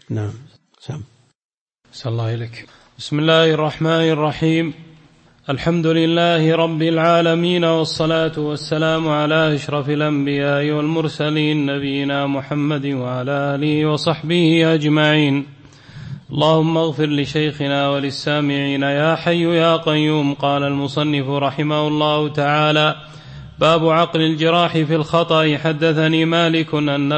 نعم. سم. صلى الله عليك. بسم الله الرحمن الرحيم. الحمد لله رب العالمين، والصلاة والسلام على أشرف الأنبياء والمرسلين، نبينا محمد وعلى آله وصحبه أجمعين. اللهم اغفر لشيخنا وللسامعين يا حي يا قيوم. قال المصنف رحمه الله تعالى: باب عقل الجراح في الخطأ. حدثني مالك أن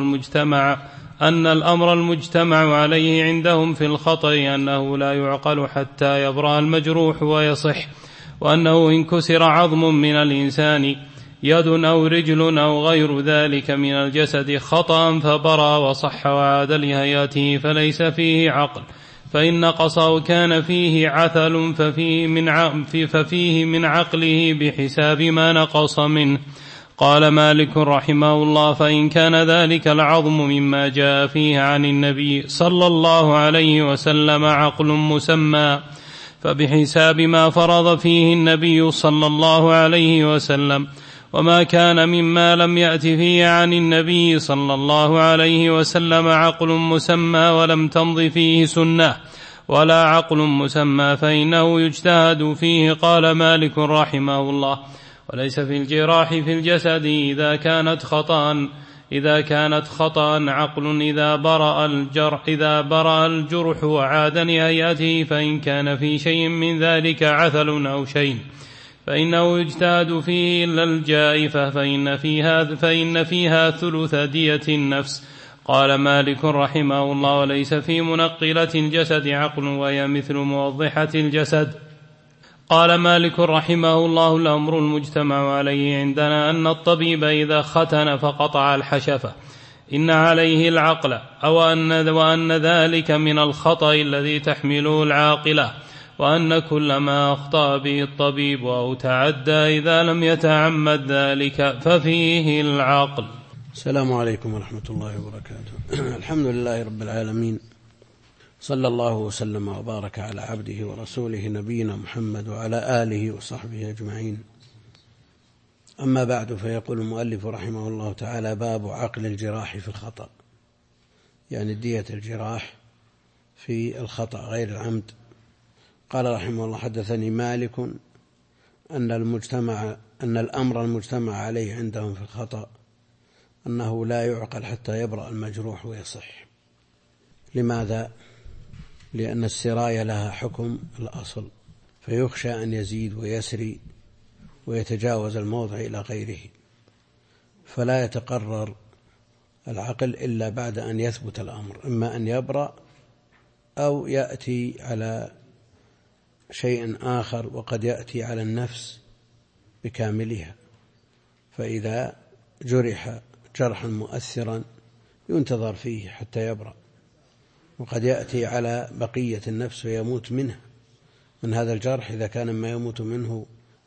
الأمر المجتمع عليه عندهم في الخطأ أنه لا يعقل حتى يبرأ المجروح ويصح، وأنه إن كسر عظم من الإنسان، يد أو رجل أو غير ذلك من الجسد خطأ فبرأ وصح وعاد لهيئته فليس فيه عقل، فإن نقص أو كان فيه عثل ففيه من عقله بحساب ما نقص منه. قال مالك رحمه الله: فإن كان ذلك العظم مما جاء فيه عن النبي صلى الله عليه وسلم عقل مسمى، فبحساب ما فرض فيه النبي صلى الله عليه وسلم. وما كان مما لم يأت فيه عن النبي صلى الله عليه وسلم عقل مسمى ولم تمض فيه سنة ولا عقل مسمى فإنه يجتهد فيه. قال مالك رحمه الله: وليس في الجراح في الجسد إذا كانت خطأ عقل إذا برأ الجرح وعاد لهيئته، فإن كان في شيء من ذلك عثل أو شيء فإنه يجتهد فيه إلا الجائفة، فإن فيها ثلث دية النفس. قال مالك رحمه الله: وليس في منقلة الجسد عقل، وهي مثل موضحة الجسد. قال مالك رحمه الله: الأمر المجتمع عليه عندنا أن الطبيب إذا ختن فقطع الحشفة إن عليه العقل، وأن ذلك من الخطأ الذي تحمله العاقلة، وأن كل ما أخطأ به الطبيب أو تعدى إذا لم يتعمد ذلك ففيه العقل. السلام عليكم ورحمة الله وبركاته. الحمد لله رب العالمين، صلى الله وسلم وبارك على عبده ورسوله نبينا محمد وعلى آله وصحبه أجمعين. أما بعد، فيقول المؤلف رحمه الله تعالى: باب عقل الجراح في الخطأ، يعني دية الجراح في الخطأ غير العمد. قال رحمه الله: حدثني مالك أن الأمر المجتمع عليه عندهم في الخطأ أنه لا يعقل حتى يبرأ المجروح ويصح. لماذا؟ لأن السراية لها حكم الأصل، فيخشى أن يزيد ويسري ويتجاوز الموضع إلى غيره، فلا يتقرر العقل إلا بعد أن يثبت الأمر، إما أن يبرأ أو يأتي على شيء آخر، وقد يأتي على النفس بكاملها. فإذا جرح جرحا مؤثرا ينتظر فيه حتى يبرأ، وقد يأتي على بقية النفس ويموت منه، من هذا الجرح إذا كان ما يموت منه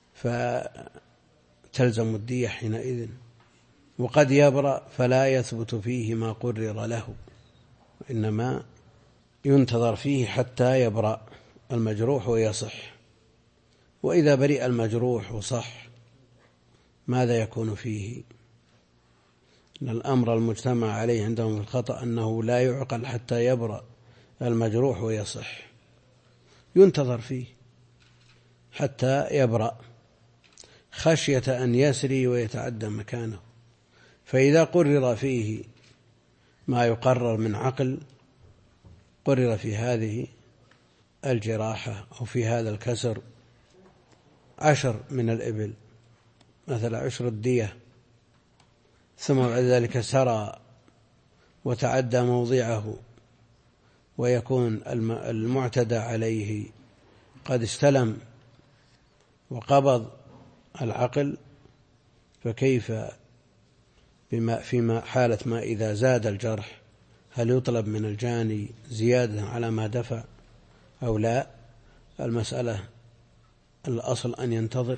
فتلزم الدية حينئذ. وقد يبرأ فلا يثبت فيه ما قرر له، إنما ينتظر فيه حتى يبرأ المجروح ويصح. وإذا برئ المجروح وصح ماذا يكون فيه؟ أن الأمر المجتمع عليه عندهم في الخطأ أنه لا يعقل حتى يبرأ المجروح ويصح، ينتظر فيه حتى يبرأ خشية أن يسري ويتعدى مكانه. فإذا قرر فيه ما يقرر من عقل، قرر في هذه الجراحة أو في هذا الكسر 10 من الإبل مثلا 10 الدية، ثم بعد ذلك سرى وتعدى موضعه، ويكون المعتدى عليه قد استلم وقبض العقل، فكيف فيما حالة ما إذا زاد الجرح؟ هل يطلب من الجاني زيادة على ما دفع أو لا؟ المسألة الأصل أن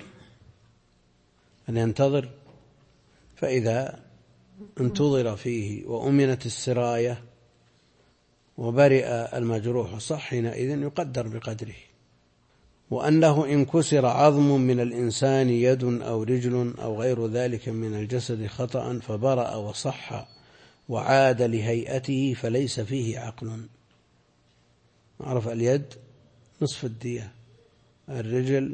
ينتظر، فإذا انتظر فيه وأمنت السراية وبرئ المجروح صح، حينئذ يقدر بقدره. وأنه إن كسر عظم من الإنسان، يد أو رجل أو غير ذلك من الجسد خطأ فبرأ وصح، وعاد لهيئته فليس فيه عقل. معرف اليد نصف الدية، الرجل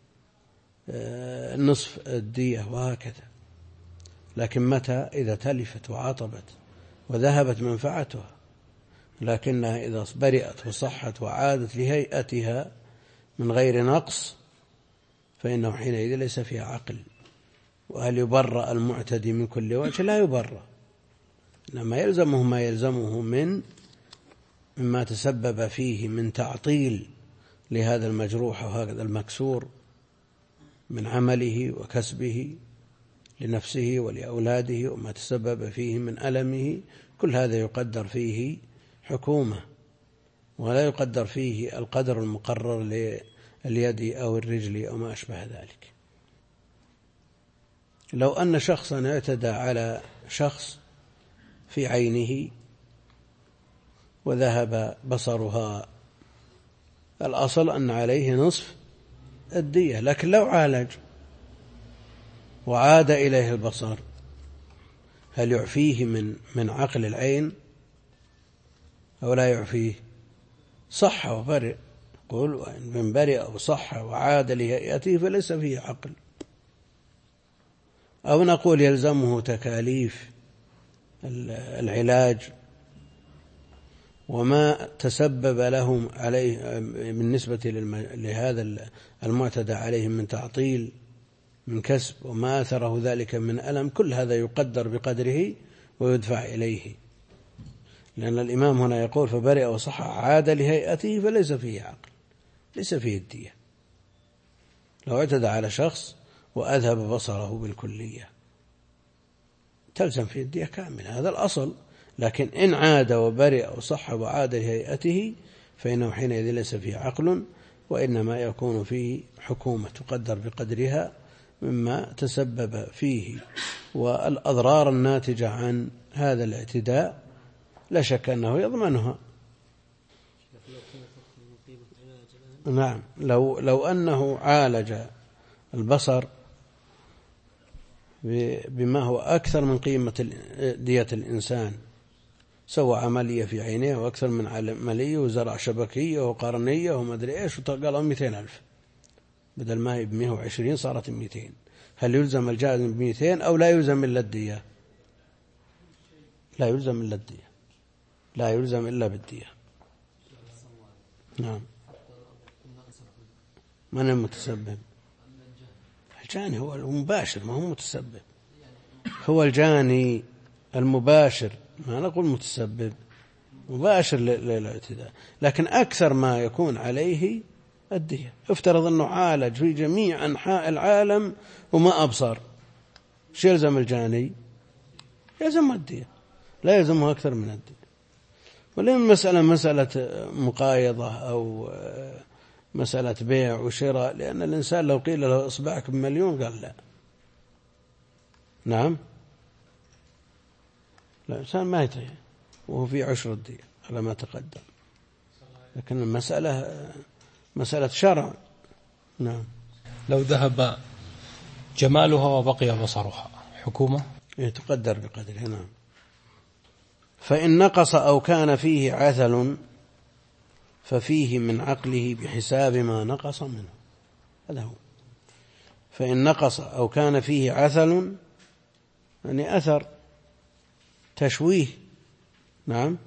نصف الدية، وهكذا. لكن متى؟ إذا تلفت وعطبت وذهبت منفعتها، لكنها إذا برئت وصحت وعادت لهيئتها من غير نقص فإنه حينئذ ليس فيها عقل. وهل يبرأ المعتدي من كل وجه؟ لا يبرأ، إنما يلزمه ما يلزمه مما تسبب فيه من تعطيل لهذا المجروح وهذا المكسور من عمله وكسبه لنفسه ولأولاده، وما تسبب فيه من ألمه، كل هذا يقدر فيه حكومة، ولا يقدر فيه القدر المقرر لليد أو الرجل أو ما أشبه ذلك. لو أن شخصا اعتدى على شخص في عينه وذهب بصرها، الأصل أن عليه نصف الدية، لكن لو عالج وعاد إليه البصر هل يعفيه من عقل العين أو لا يعفيه؟ صح وبرئ، قل من برئ وصح وعاد لهيئته فليس فيه عقل. أو نقول يلزمه تكاليف العلاج وما تسبب لهم عليه بالنسبة لهذا المعتدى عليهم من تعطيل من كسب، وما أثره ذلك من ألم، كل هذا يقدر بقدره ويدفع إليه. لأن الإمام هنا يقول فبرئ وصح عاد لهيئته فليس فيه عقل، ليس فيه الدية. لو اعتدى على شخص وأذهب بصره بالكلية تلزم فيه الدية كاملة، هذا الأصل. لكن إن عاد وبرئ وصح وعاد لهيئته فإنه حينئذ ليس فيه عقل، وإنما يكون فيه حكومة تقدر بقدرها مما تسبب فيه، والأضرار الناتجة عن هذا الاعتداء لا شك أنه يضمنها. نعم، لو أنه عالج البصر بما هو أكثر من قيمة دية الإنسان، سوى عملية في عينيه وأكثر من عملية وزرع شبكية وقرنية وما أدري إيش، وقالوا 200,000 بدل ما هي ب120 صارت 200، هل يلزم الجائز ب200 أو لا يلزم إلا الدية؟ لا يلزم إلا الدية، لا يلزم إلا بالدية. نعم. من المتسبب؟ الجاني هو المباشر، ما هو متسبب، هو الجاني المباشر، ما نقول متسبب، مباشر للاعتداء. لكن أكثر ما يكون عليه الدية. افترض أنه عالج في جميع أنحاء العالم وما أبصر، شو يلزم الجاني؟ يلزم الدية، لا يلزمه أكثر من الدية. ولأن مسألة مقايضة أو مسألة بيع وشراء، لأن الإنسان لو قيل له إصبعك ب1,000,000 قال لا. نعم، لا، الإنسان ما يتعي وهو في 10 الدية على ما تقدم، لكن المسألة مسألة شرع. نعم. لو ذهب جمالها وبقي بصرها حكومة؟ تقدر بقدره. نعم. فإن نقص أو كان فيه عثل ففيه من عقله بحساب ما نقص منه، هذا هو. فإن نقص أو كان فيه عثل يعني أثر تشويه، نعم،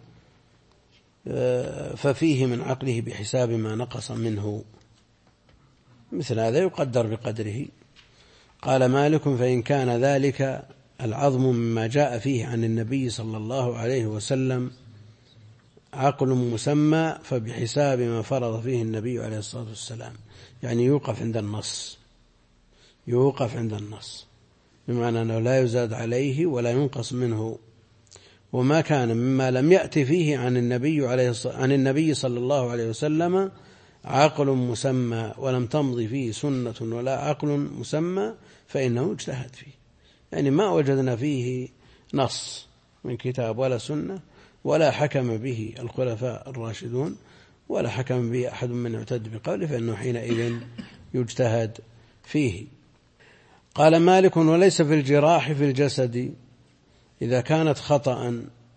ففيه من عقله بحساب ما نقص منه، مثل هذا يقدر بقدره. قال مالك فإن كان ذلك العظم مما جاء فيه عن النبي صلى الله عليه وسلم عقل مسمى فبحساب ما فرض فيه النبي عليه الصلاة والسلام، يعني يوقف عند النص، يوقف عند النص، بمعنى أنه لا يزاد عليه ولا ينقص منه. وما كان مما لم يأتي فيه عن النبي صلى الله عليه وسلم عقل مسمى ولم تمضي فيه سنة ولا عقل مسمى فإنه اجتهد فيه، يعني ما وجدنا فيه نص من كتاب ولا سنة ولا حكم به الخلفاء الراشدون ولا حكم به أحد من اعتد بقوله، فإنه حينئذ يجتهد فيه. قال مالك وليس في الجراح في الجسد إذا كانت خطأ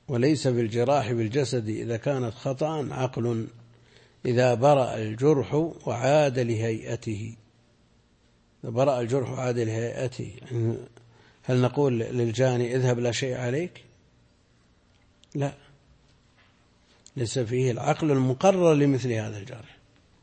وليس في الجراح بالجسد إذا كانت خطأ عقل إذا برأ الجرح وعاد لهيئته. إذا برأ الجرح وعاد لهيئته، هل نقول للجاني اذهب لا شيء عليك؟ لا، ليس فيه العقل المقرر لمثل هذا الجرح،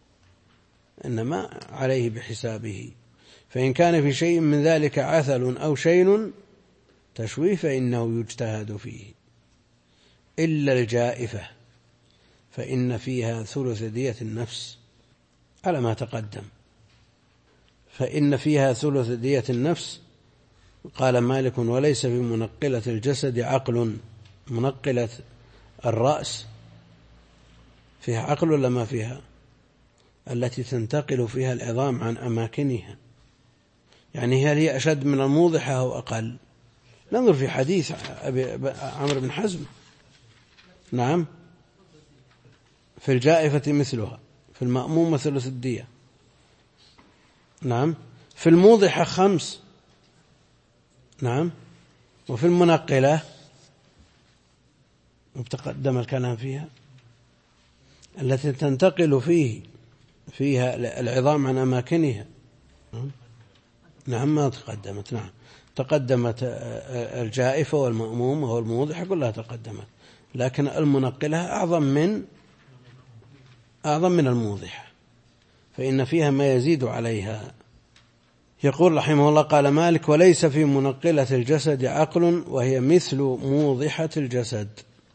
إنما عليه بحسابه. فإن كان في شيء من ذلك عثل أو شيء تشويه فإنه يجتهد فيه، إلا الجائفة فإن فيها ثلث دية النفس على ما تقدم. فإن فيها ثلث دية النفس. قال مالك: وليس في منقلة الجسد عقل. منقلة الرأس فيها عقل ولا ما فيها؟ التي تنتقل فيها العظام عن أماكنها، يعني هل هي أشد من الموضحة أو أقل؟ ننظر في حديث عمرو بن حزم. نعم، في الجائفة مثلها، في المأمومة ثلث الدية. نعم، في الموضحة 5. نعم، وفي المنقلة متقدم الكلام فيها التي تنتقل فيها العظام عن أماكنها. نعم، ما تقدمت. نعم، تقدمت الجائفة والمأمومة والموضحة كلها تقدمت، لكن المنقلة أعظم من الموضحة، فإن فيها ما يزيد عليها. يقول رحمه الله: قال مالك: وليس في منقلة الجسد عقل وهي مثل موضحة الجسد،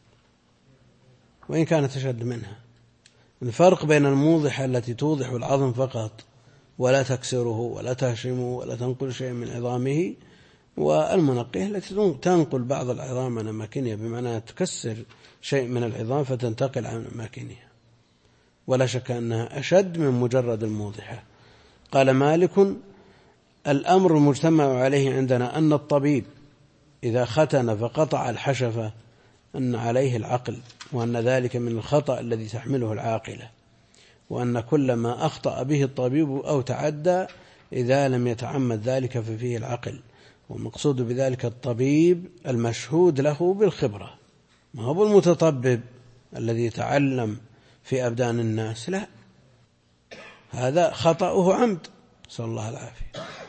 وإن كانت أشد منها. الفرق بين الموضحة التي توضح العظم فقط ولا تكسره ولا تهشمه ولا تنقل شيء من عظامه، والمنقية التي تنقل بعض العظام عن أماكنها، بمعنى تكسر شيء من العظام فتنتقل عن أماكنها، ولا شك أنها أشد من مجرد الموضحة. قال مالك: الأمر المجتمع عليه عندنا أن الطبيب إذا ختن فقطع الحشفة أن عليه العقل، وأن ذلك من الخطأ الذي تحمله العاقلة، وأن كل ما أخطأ به الطبيب أو تعدى إذا لم يتعمد ذلك ففيه العقل. والمقصود بذلك الطبيب المشهود له بالخبرة، ما هو المتطبب الذي يتعلم في أبدان الناس، لا، هذا خطأه عمد، صلى الله العافية.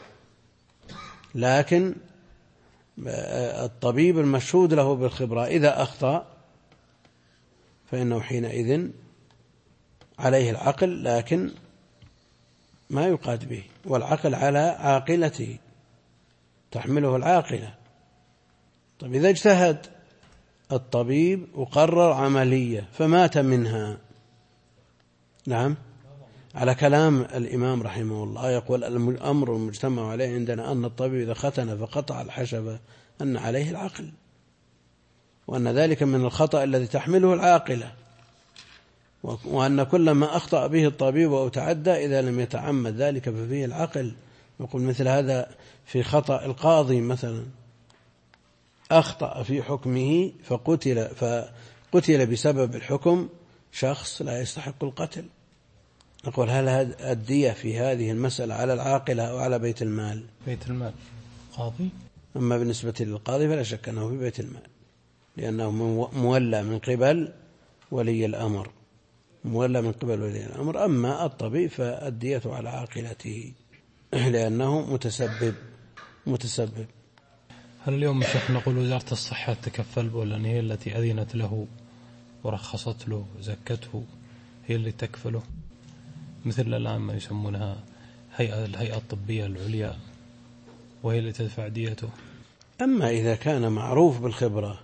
لكن الطبيب المشهود له بالخبرة إذا أخطأ فإنه حينئذ عليه العقل، لكن ما يقاد به، والعقل على عاقلته تحمله العاقلة. طيب إذا اجتهد الطبيب وقرر عملية فمات منها، نعم، على كلام الإمام رحمه الله يقول: الأمر المجتمع عليه عندنا أن الطبيب إذا ختن فقطع الحشفة أن عليه العقل، وأن ذلك من الخطأ الذي تحمله العاقلة، وأن كل ما أخطأ به الطبيب أو تعدى إذا لم يتعمد ذلك ففيه العقل. يقول مثل هذا في خطأ القاضي مثلا، أخطأ في حكمه فقتل بسبب الحكم شخص لا يستحق القتل، نقول: هل الدية في هذه المسألة على العاقلة أو على بيت المال؟ بيت المال قاضي. أما بالنسبة للقاضي فلا شك أنه في بيت المال، لأنه مولى من قبل ولي الأمر، مولى من قبل ولي الأمر. أما الطبيب فالدية على عاقلته لأنه متسبب. هل اليوم شيخ نقول وزارة الصحة تكفل بولن هي التي أذنت له ورخصت له زكته، هي اللي تكفله، مثل الآن ما يسمونها الهيئة الطبية العليا، وهي اللي تدفع ديته؟ أما إذا كان معروف بالخبرة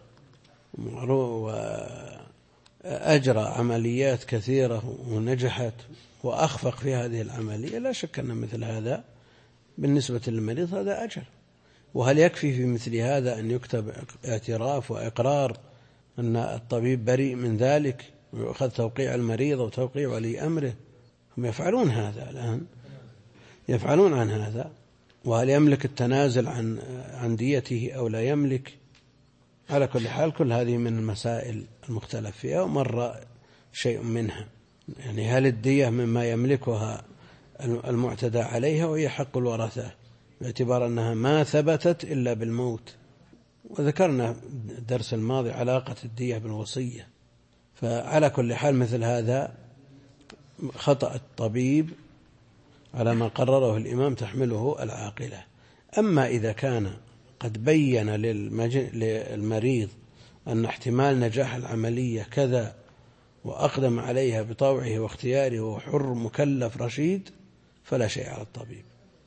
وأجرى عمليات كثيرة ونجحت وأخفق في هذه العملية، لا شك أن مثل هذا بالنسبة للمريض هذا أجر. وهل يكفي في مثل هذا أن يكتب اعتراف وإقرار أن الطبيب بريء من ذلك ويؤخذ توقيع المريض أو توقيع ولي أمره؟ هم يفعلون هذا الآن، يفعلون عن هذا. وهل يملك التنازل عن ديته أو لا يملك؟ على كل حال كل هذه من المسائل المختلف فيها، ومر شيء منها. يعني هل الدية مما يملكها المعتدى عليها وهي حق الورثة، باعتبار أنها ما ثبتت إلا بالموت، وذكرنا الدرس الماضي علاقة الدية بالوصية. فعلى كل حال مثل هذا خطأ الطبيب على ما قرره الإمام تحمله العاقلة. أما إذا كان قد بين للمريض أن احتمال نجاح العملية كذا وأقدم عليها بطوعه واختياره وحر مكلف رشيد فلا شيء على الطبيب.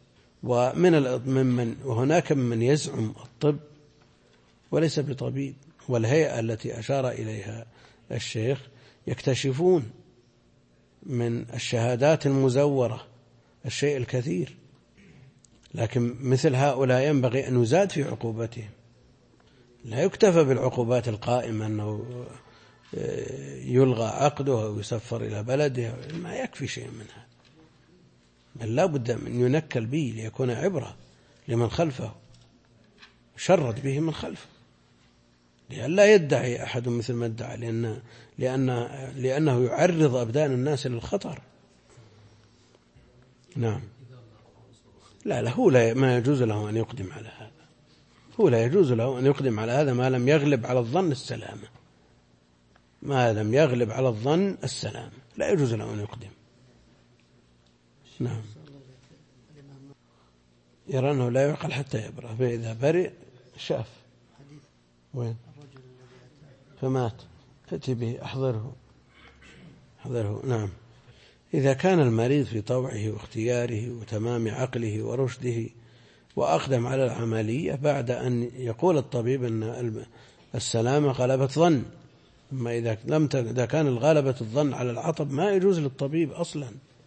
وهناك من يزعم الطب وليس بطبيب، والهيئة التي أشار إليها الشيخ يكتشفون من الشهادات المزورة الشيء الكثير، لكن مثل هؤلاء ينبغي أن يزاد في عقوبتهم. لا يكتفى بالعقوبات القائمة أنه يلغى عقده ويسفر إلى بلده، ما يكفي شيء منها، بل لا بد من ينكل به ليكون عبرة لمن خلفه، شرد به من خلفه، لئلا يدعي أحد مثل ما ادعى، لأنه يعرض أبدان الناس للخطر. نعم. هو ما يجوز له أن يقدم على هذا، هو لا يجوز له أن يقدم على هذا ما لم يغلب على الظن السلامة، ما لم يغلب على الظن السلامة لا يجوز له أن يقدم. نعم. يرى أنه لا يعقل حتى يبرأ، فإذا برئ شاف وين فمات فأتي به أحضره. نعم. إذا كان المريض في طوعه واختياره وتمام عقله ورشده وأقدم على العملية بعد أن يقول الطبيب أن السلامة غلبة ظن، أما إذا كان غلبة الظن على العطب ما يجوز للطبيب أصلا،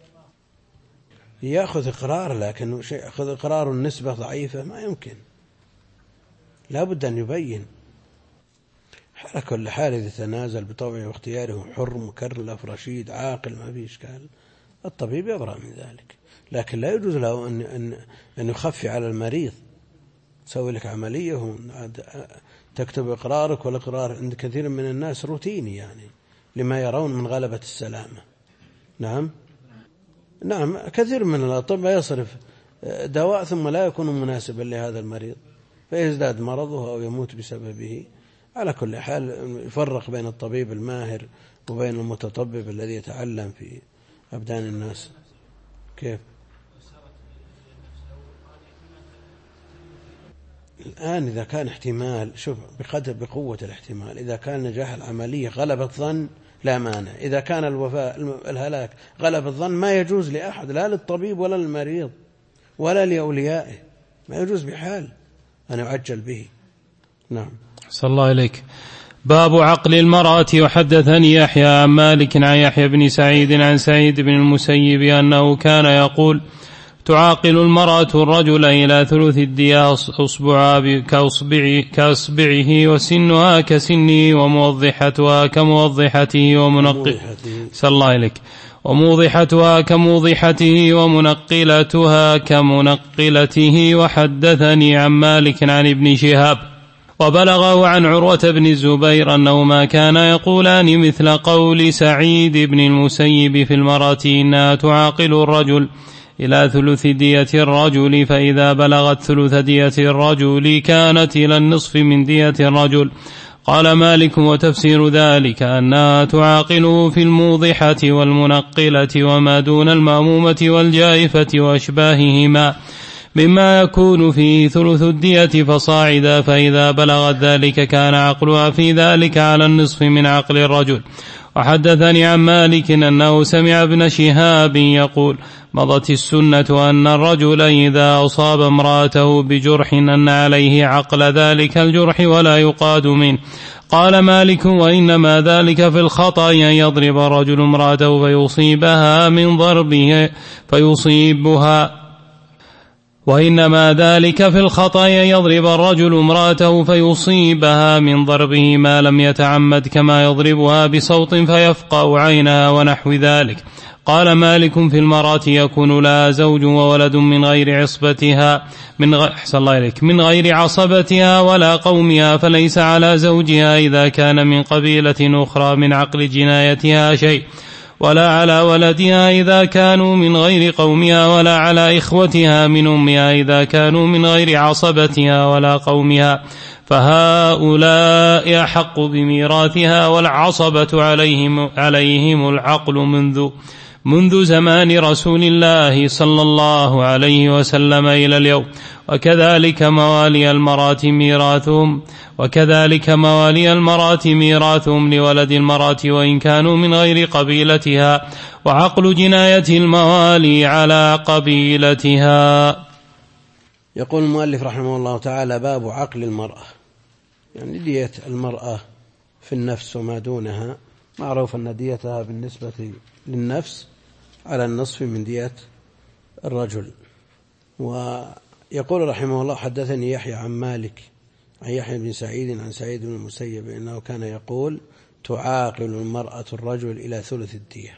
يأخذ إقرار، لكن يأخذ إقرار النسبة ضعيفة ما يمكن، لا بد أن يبين. على كل حال إذا تنازل بطوعه واختياره حر مكلف رشيد عاقل ما في إشكال، الطبيب يبرأ من ذلك، لكن لا يجوز له أن يخفي على المريض، تسوي لك عملية تكتب إقرارك، والإقرار عند كثير من الناس روتيني يعني لما يرون من غلبة السلامة. نعم كثير من الأطباء يصرف دواء ثم لا يكون مناسبا لهذا المريض فيزداد مرضه أو يموت بسببه. على كل حال يفرق بين الطبيب الماهر وبين المتطبب الذي يتعلم في أبدان الناس. كيف الآن إذا كان احتمال، شوف بقوة الاحتمال، إذا كان نجاح العملية غلبة ظن لا مانع، إذا كان الهلاك غلبة ظن ما يجوز لأحد، لا للطبيب ولا للمريض ولا لأوليائه، ما يجوز بحال أن يعجل به. نعم. صلى الله عليك. باب عقل المرأة. وحدثني يحيى عن مالك عن يحيى بن سعيد عن سعيد بن المسيب أنه كان يقول: تعاقل المرأة الرجل إلى ثلث الدية أصبعها كأصبعه وسنها كسنه وموضحتها كموضحته وموضحتها كموضحته ومنقلتها كمنقلته. وحدثني عن مالك عن ابن شهاب وبلغه عن عروة بن الزبير أنهما كانا يقولان مثل قول سعيد بن المسيب في المرأة إنها تعاقل الرجل إلى ثلث دية الرجل، فإذا بلغت ثلث دية الرجل كانت إلى النصف من دية الرجل. قال مالك: وتفسير ذلك أنها تعاقله في الموضحة والمنقلة وما دون المأمومة والجائفة وأشباههما مما يكون فيه ثلث الدية فصاعدا، فإذا بلغت ذلك كان عقلها في ذلك على النصف من عقل الرجل. وحدثني عن مالك أنه سمع ابن شهاب يقول: مضت السنة أن الرجل إذا أصاب امرأته بجرح أن عليه عقل ذلك الجرح ولا يقاد منه. قال مالك: وإنما ذلك في الخطأ أن يضرب الرجل امرأته فيصيبها من ضربه وإنما ذلك في الخطأ يضرب الرجل امرأته فيصيبها من ضربه ما لم يتعمد، كما يضربها بصوت فيفقأ عينها ونحو ذلك. قال مالك: في المرأة يكون لها زوج وولد من غير عصبتها من غير عصبتها ولا قومها، فليس على زوجها إذا كان من قبيلة أخرى من عقل جنايتها شيء، ولا على ولدها إذا كانوا من غير قومها ولا على إخوتها من أمها إذا كانوا من غير عصبتها ولا قومها، فهؤلاء أحق بميراثها، والعصبة عليهم العقل منذ زمان رسول الله صلى الله عليه وسلم إلى اليوم. وكذلك موالي المرأة ميراثهم لولد المرأة وإن كانوا من غير قبيلتها، وعقل جناية الموالي على قبيلتها. يقول المؤلف رحمه الله تعالى: باب عقل المرأة، يعني دية المرأة في النفس وما دونها. معروف أن ديتها بالنسبة للنفس على النصف من دية الرجل. ويقول رحمه الله: حدثني يحيى عن مالك عن يحيى بن سعيد عن سعيد بن المسيب إنه كان يقول: تعاقل المرأة الرجل إلى ثلث الدية،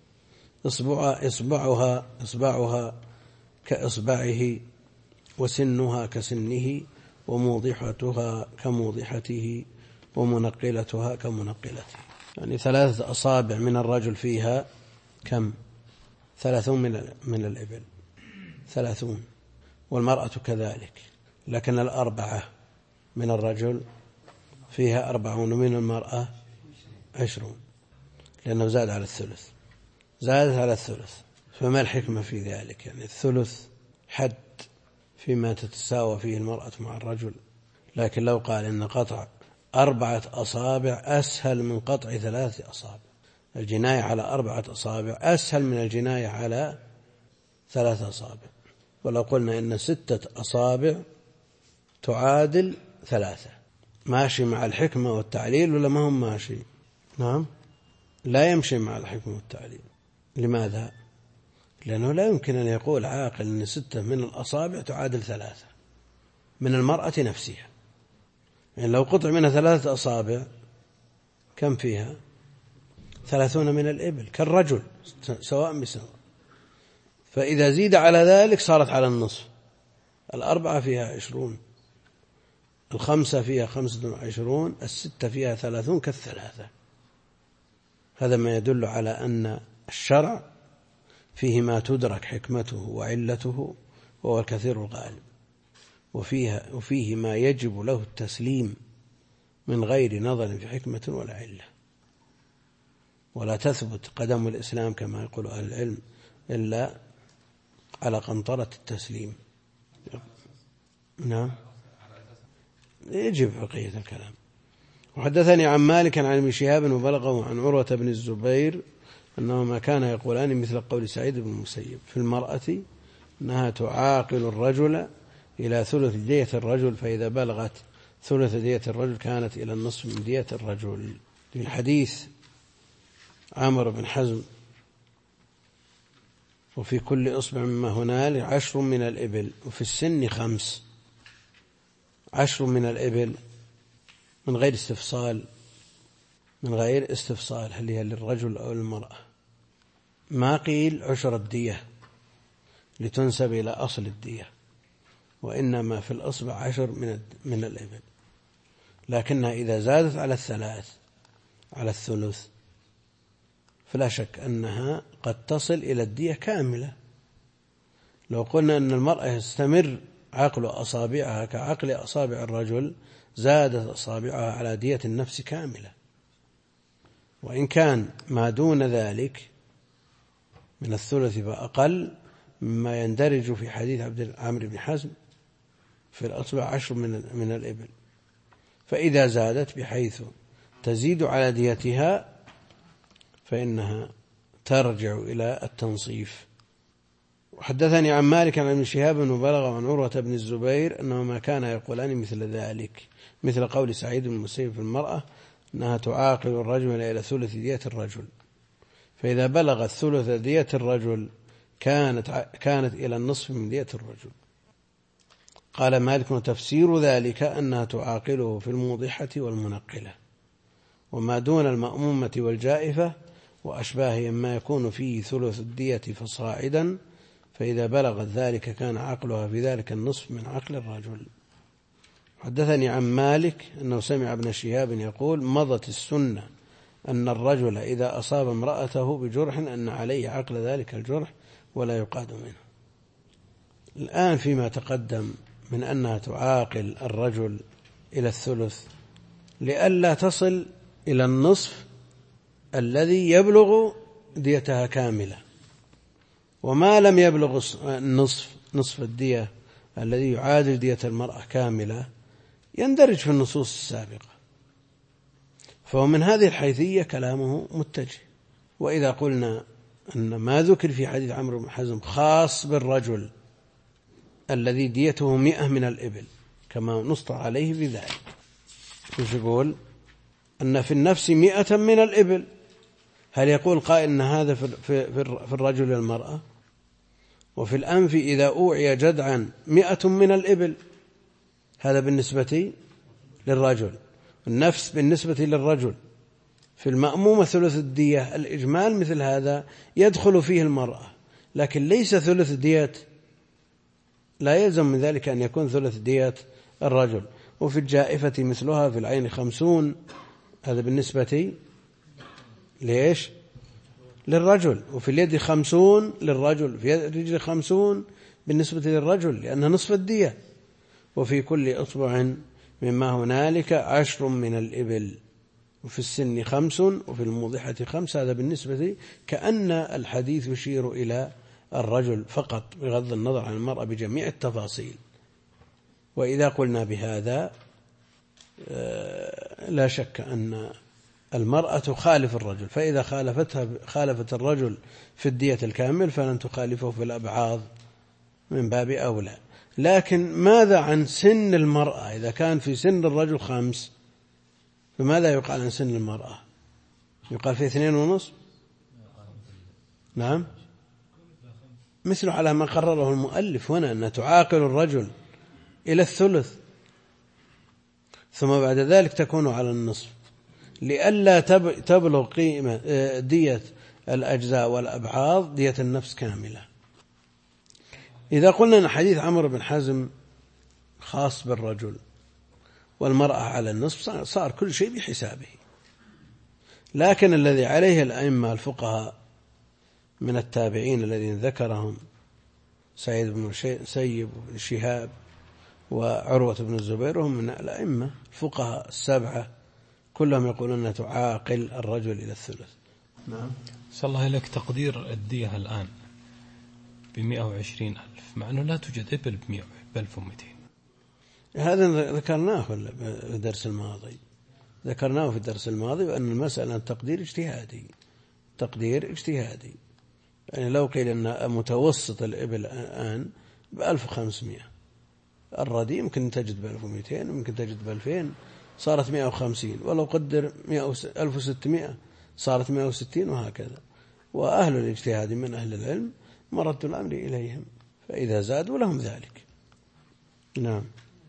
إصبعها كإصبعه، وسنها كسنه، وموضحتها كموضحته، ومنقلتها كمنقلته. يعني 3 أصابع من الرجل فيها كم؟ 30 من الإبل، 30. والمرأة كذلك، لكن 4 من الرجل فيها 40، ومن المرأة 20، لأنه زاد على الثلث، زادت على الثلث. فما الحكمة في ذلك؟ يعني الثلث حد فيما تتساوى فيه المرأة مع الرجل، لكن لو قال إن قطع 4 أصابع أسهل من قطع 3 أصابع، الجناية على 4 أصابع أسهل من الجناية على 3 أصابع. ولو قلنا إن 6 أصابع تعادل 3، ماشي مع الحكمة والتعليل ولا ما هم ماشي؟ نعم، لا يمشي مع الحكمة والتعليل. لماذا؟ لأنه لا يمكن أن يقول عاقل أن 6 من الأصابع تعادل 3 من المرأة نفسها. يعني لو قطع منها 3 أصابع كم فيها؟ 30 من الإبل كالرجل سواء بسواء. فإذا زيد على ذلك صارت على النصف. 4 فيها 20، 5 فيها 25، 6 فيها 30 كالثلاثة. هذا ما يدل على أن الشرع فيه ما تدرك حكمته وعلته، وهو الكثير الغالب، وفيه ما يجب له التسليم من غير نظر في حكمة ولا علة. ولا تثبت قدم الإسلام كما يقول أهل العلم إلا على قنطرة التسليم. نعم، يجب بقية الكلام. وحدثني عن مالك عن ابن شهاب وبلغه عن عروة بن الزبير أنه ما كان يقولان مثل قول سعيد بن المسيب في المرأة أنها تعاقل الرجل إلى ثلث دية الرجل، فإذا بلغت ثلث دية الرجل كانت إلى النصف من دية الرجل. في الحديث عمرو بن حزم: وفي كل إصبع مما هنالك 10 من الإبل، وفي السن 5. 10 من الإبل من غير استفصال هل هي للرجل أو للمرأة. ما قيل عشر الدية لتنسب إلى أصل الدية، وإنما في الأصبع 10 من الإبل، لكنها إذا زادت على 3 على الثلث فلا شك أنها قد تصل إلى الدية كاملة. لو قلنا أن المرأة يستمر عقل أصابعها كعقل أصابع الرجل، زادت أصابعها على دية النفس كاملة. وإن كان ما دون ذلك من الثلث فأقل مما يندرج في حديث عمرو بن حزم في الأصبع 10 من الإبل. فإذا زادت بحيث تزيد على ديتها فإنها ترجع إلى التنصيف. وحدثني عن مالك عن ابن شهاب وبلغه عن عروة بن الزبير أنه ما كان يقولان مثل ذلك، مثل قول سعيد بن المسيب في المرأة أنها تعاقل الرجل إلى ثلث دية الرجل، فإذا بلغت ثلث دية الرجل كانت إلى النصف من دية الرجل. قال مالك: وتفسير ذلك أنها تعاقله في الموضحة والمنقلة، وما دون المأمومة والجائفة وأشباههم ما يكون فيه ثلث الدية فصاعدا، فإذا بلغت ذلك كان عقلها في ذلك النصف من عقل الرجل. حدثني عن مالك أنه سمع ابن شهاب يقول: مضت السنة أن الرجل إذا أصاب امرأته بجرح أن عليه عقل ذلك الجرح ولا يقاد منه. الآن فيما تقدم من أنها تعاقل الرجل إلى الثلث لئلا تصل إلى النصف الذي يبلغ ديتها كاملة، وما لم يبلغ نصف الدية الذي يعادل دية المرأة كاملة يندرج في النصوص السابقة، فهو من هذه الحيثية كلامه متجه. وإذا قلنا أن ما ذكر في حديث عمرو بن حزم خاص بالرجل الذي ديته 100 من الإبل كما نص عليه في ذلك، مش يقول أن في النفس 100 من الإبل، هل يقول قائل أن هذا في الرجل والمرأة؟ وفي الأنف إذا أوعي جدعا 100 من الإبل، هذا بالنسبة للرجل. النفس بالنسبة للرجل. في المأمومة ثلث الدية، الإجمال مثل هذا يدخل فيه المرأة، لكن ليس ثلث دية، لا يلزم من ذلك أن يكون ثلث دية الرجل. وفي الجائفة مثلها، في العين 50، هذا بالنسبة ليش؟ للرجل. وفي اليد 50 للرجل، في الرجل 50 بالنسبة للرجل لأنها نصف الدية. وفي كل إصبع مما هنالك 10 من الإبل، وفي السن 5، وفي الموضحة 5. هذا بالنسبة كأن الحديث يشير إلى الرجل فقط بغض النظر عن المرأة بجميع التفاصيل. وإذا قلنا بهذا لا شك أن المرأة تخالف الرجل، فإذا خالفت الرجل في الدية الكامل فلن تخالفه في الأبعاض من باب أولى. لكن ماذا عن سن المرأة؟ إذا كان في سن الرجل 5، فماذا يقال عن سن المرأة؟ يقال في 2.5؟ نعم، مثل على ما قرره المؤلف هنا، أن تعاقل الرجل إلى الثلث، ثم بعد ذلك تكون على النصف، لئلا تبلغ قيمة دية الأجزاء والأبعاض دية النفس كاملة. إذا قلنا أن حديث عمرو بن حزم خاص بالرجل والمرأة على النصف، صار كل شيء بحسابه. لكن الذي عليه الأئمة الفقهاء من التابعين الذين ذكرهم سعيد بن سيب وابن شهاب وعروة بن الزبير، وهم من الأئمة الفقهاء 7 كلهم يقولون أن تعاقل الرجل إلى الثلث. نعم. صلى الله عليك. تقدير الدية الآن ب120,000 مع أنه لا توجد إبل ب1200. هذا ذكرناه في الدرس الماضي، وأن المسألة تقدير اجتهادي. يعني لو قيل أن متوسط الإبل الآن ب1500، الردي يمكن تجد ب1200 ويمكن تجد ب2000، صارت 150. ولو قدر 1600 صارت 160، وهكذا. وأهل الاجتهاد من أهل العلم مرد الأمر إليهم، فإذا زادوا لهم ذلك. نعم.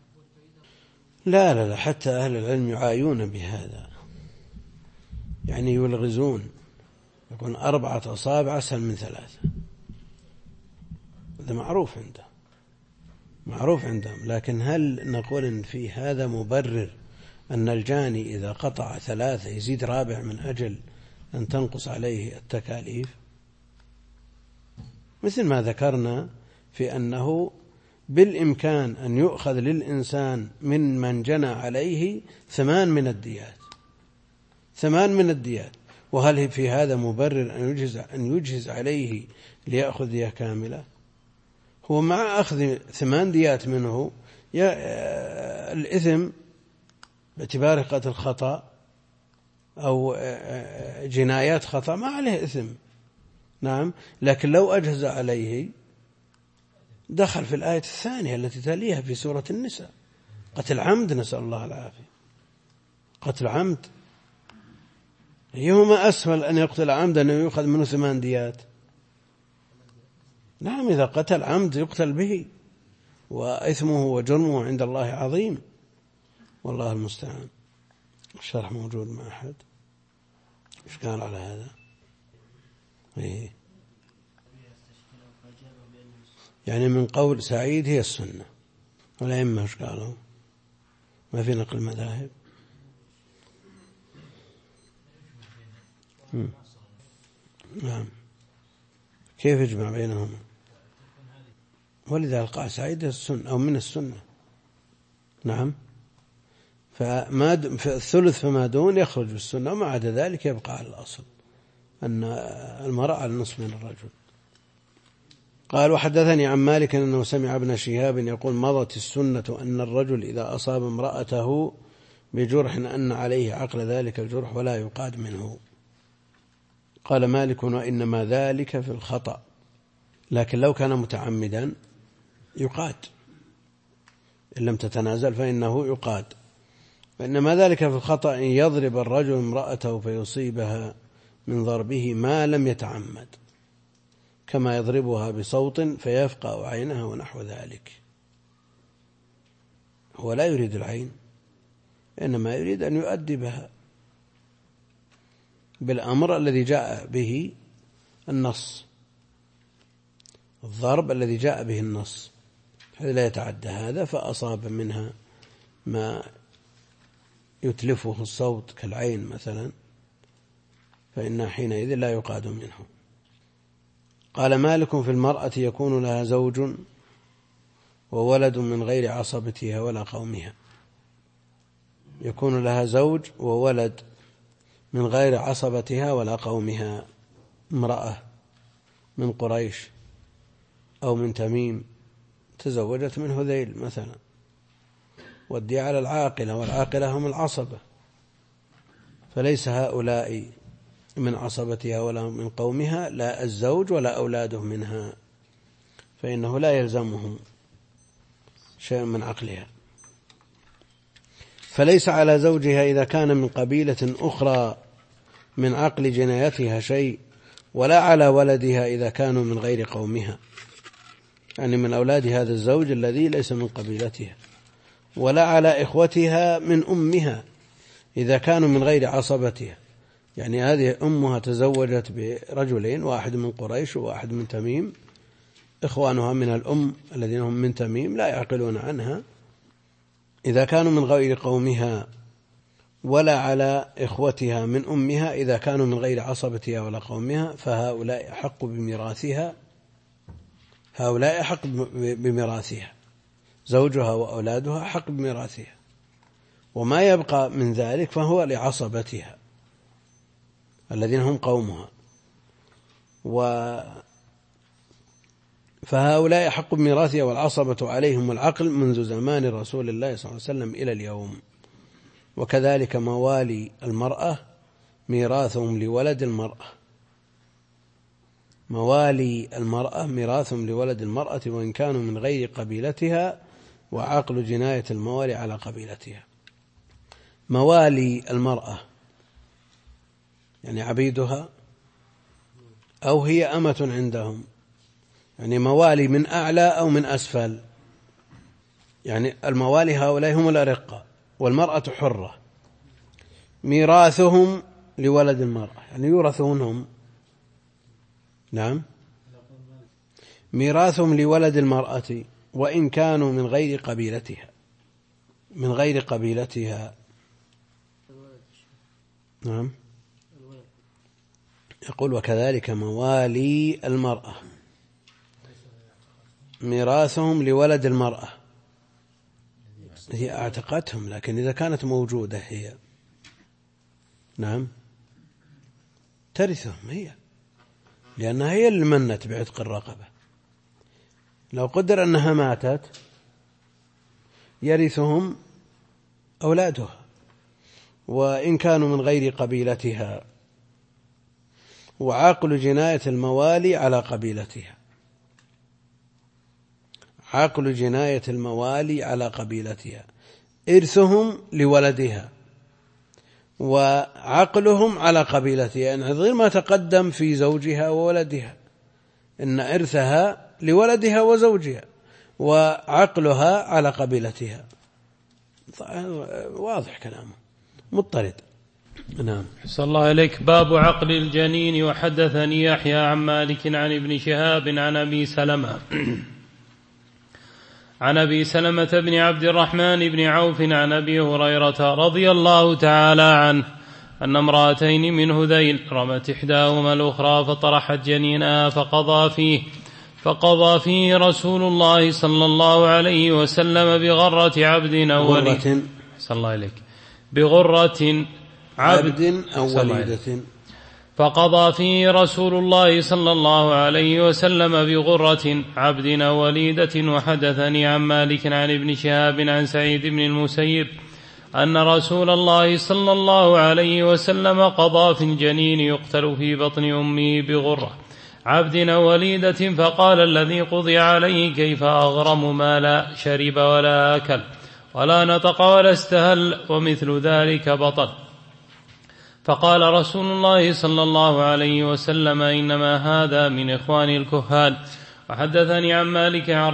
لا حتى أهل العلم يعايون بهذا، يعني يلغزون، يكون 4 أصابع أسهل من 3. هذا معروف عندهم. لكن هل نقول إن في هذا مبرر أن الجاني إذا قطع 3 يزيد 4 من أجل أن تنقص عليه التكاليف؟ مثل ما ذكرنا في أنه بالإمكان أن يؤخذ للإنسان من جنى عليه 8 من الديات. وهل في هذا مبرر أن يجهز عليه ليأخذ دية كاملة؟ هو مع أخذ 8 ديات منه الإثم باعتبار قتل خطأ أو جنايات خطأ ما عليه إثم. نعم. لكن لو أجهز عليه دخل في الآية الثانية التي تليها في سورة النساء، قتل عمد، نسأل الله العافية. قتل عمد أيهما أسهل، أن يقتل عمد أن يؤخذ منه 8 ديات؟ نعم، إذا قتل عمد يقتل به، وإثمه وجرمه عند الله عظيم، والله المستعان. الشرح موجود مع أحد؟ إيش قال على هذا؟ إيه؟ يعني من قول سعيد هي السنة، والأئمة إيش قالوا؟ ما في نقل مذاهب. نعم، كيف يجمع بينهما؟ ولذا قال سعيد السنة أو من السنة. نعم، فالثلث فما دون يخرج بالسنة، وما عدا ذلك يبقى على الأصل أن المرأة على النصف من الرجل. قال وحدثني عن مالك أنه سمع ابن شهاب يقول مضت السنة أن الرجل إذا أصاب امرأته بجرح أن عليه عقل ذلك الجرح ولا يقاد منه. قال مالك وإنما ذلك في الخطأ، لكن لو كان متعمدا يقاد، إن لم تتنازل فإنه يقاد. وإنما ذلك في الخطأ إن يضرب الرجل امرأته فيصيبها من ضربه ما لم يتعمد، كما يضربها بصوت فيفقأ عينها ونحو ذلك. هو لا يريد العين، إنما يريد أن يؤدبها بالأمر الذي جاء به النص، الضرب الذي جاء به النص، لا يتعدى هذا. فأصاب منها ما يتلفه الصوت كالعين مثلا، فإن حينئذ لا يقاد منه. قال مالك في المرأة يكون لها زوج وولد من غير عصبتها ولا قومها. يكون لها زوج وولد من غير عصبتها ولا قومها، امرأة من قريش أو من تميم تزوجت من هذيل مثلا، ودي على العاقلة، والعاقلة هم العصبة، فليس هؤلاء من عصبتها ولا من قومها، لا الزوج ولا أولاده منها، فإنه لا يلزمهم شيء من عقلها. فليس على زوجها إذا كان من قبيلة أخرى من عقل جنايتها شيء، ولا على ولدها إذا كانوا من غير قومها، يعني من أولاد هذا الزوج الذي ليس من قبيلتها، ولا على إخوتها من أمها إذا كانوا من غير عصبتها، يعني هذه أمها تزوجت برجلين، واحد من قريش وواحد من تميم، إخوانها من الأم الذين هم من تميم لا يعقلون عنها إذا كانوا من غير قومها، ولا على إخوتها من أمها إذا كانوا من غير عصبتها ولا قومها، فهؤلاء أحق بميراثها، هؤلاء أحق بميراثها، زوجها وأولادها أحق بميراثها، وما يبقى من ذلك فهو لعصبتها الذين هم قومها، فهؤلاء أحق بميراثها، والعصبة عليهم العقل منذ زمان رسول الله صلى الله عليه وسلم إلى اليوم. وكذلك موالي المرأة ميراثهم لولد المرأة، موالي المرأة ميراثهم لولد المرأة وإن كانوا من غير قبيلتها، وعقل جناية الموالي على قبيلتها. موالي المرأة يعني عبيدها أو هي أمة عندهم، يعني موالي من أعلى أو من أسفل، يعني الموالي هؤلاء هم الأرقة والمرأة حرة، ميراثهم لولد المرأة يعني يورثونهم. نعم، ميراثهم لولد المرأة وإن كانوا من غير قبيلتها، من غير قبيلتها. نعم، يقول وكذلك موالي المرأة ميراثهم لولد المرأة، هي اعتقتهم، لكن إذا كانت موجودة هي نعم ترثهم هي، لأنها هي اللي منت بعتق الرقبة. لو قدر أنها ماتت يرثهم أولادها وإن كانوا من غير قبيلتها، وعقل جناية الموالي على قبيلتها، عقل جناية الموالي على قبيلتها، إرثهم لولدها وعقلهم على قبيلتها، يعني غير ما تقدم في زوجها وولدها، إن إرثها لولدها وزوجها وعقلها على قبيلتها. واضح كلامه مضطرد. نعم. صلى الله عليك. باب عقل الجنين. وحدثني يحيى عن مالك عن ابن شهاب عن أبي سلمة بن عبد الرحمن بن عوف عن أبي هريرة رضي الله تعالى عنه أن امرأتين من هذيل رمت إحداهما الأخرى فطرحت جنينها فقضى فيه رسول الله صلى الله عليه وسلم بغرة عبد أو وليدة صلى الله عليك بغرة عبد أو وليدة فقضى فيه رسول الله صلى الله عليه وسلم بغرة عبد أو وليدة. وحدثني عن مالك عن ابن شهاب عن سعيد بن المسيب أن رسول الله صلى الله عليه وسلم قضى في الجنين يقتل في بطن أمه بغرة عبد أو وليدة فقال الذي قضي عليه كيف أغرم ما لا شرب ولا أكل ولا نطق ولا استهل ومثل ذلك بطل. فقال رسول الله صلى الله عليه وسلم إنما هذا من إخوان الكهان. وحدثني عن مالك عن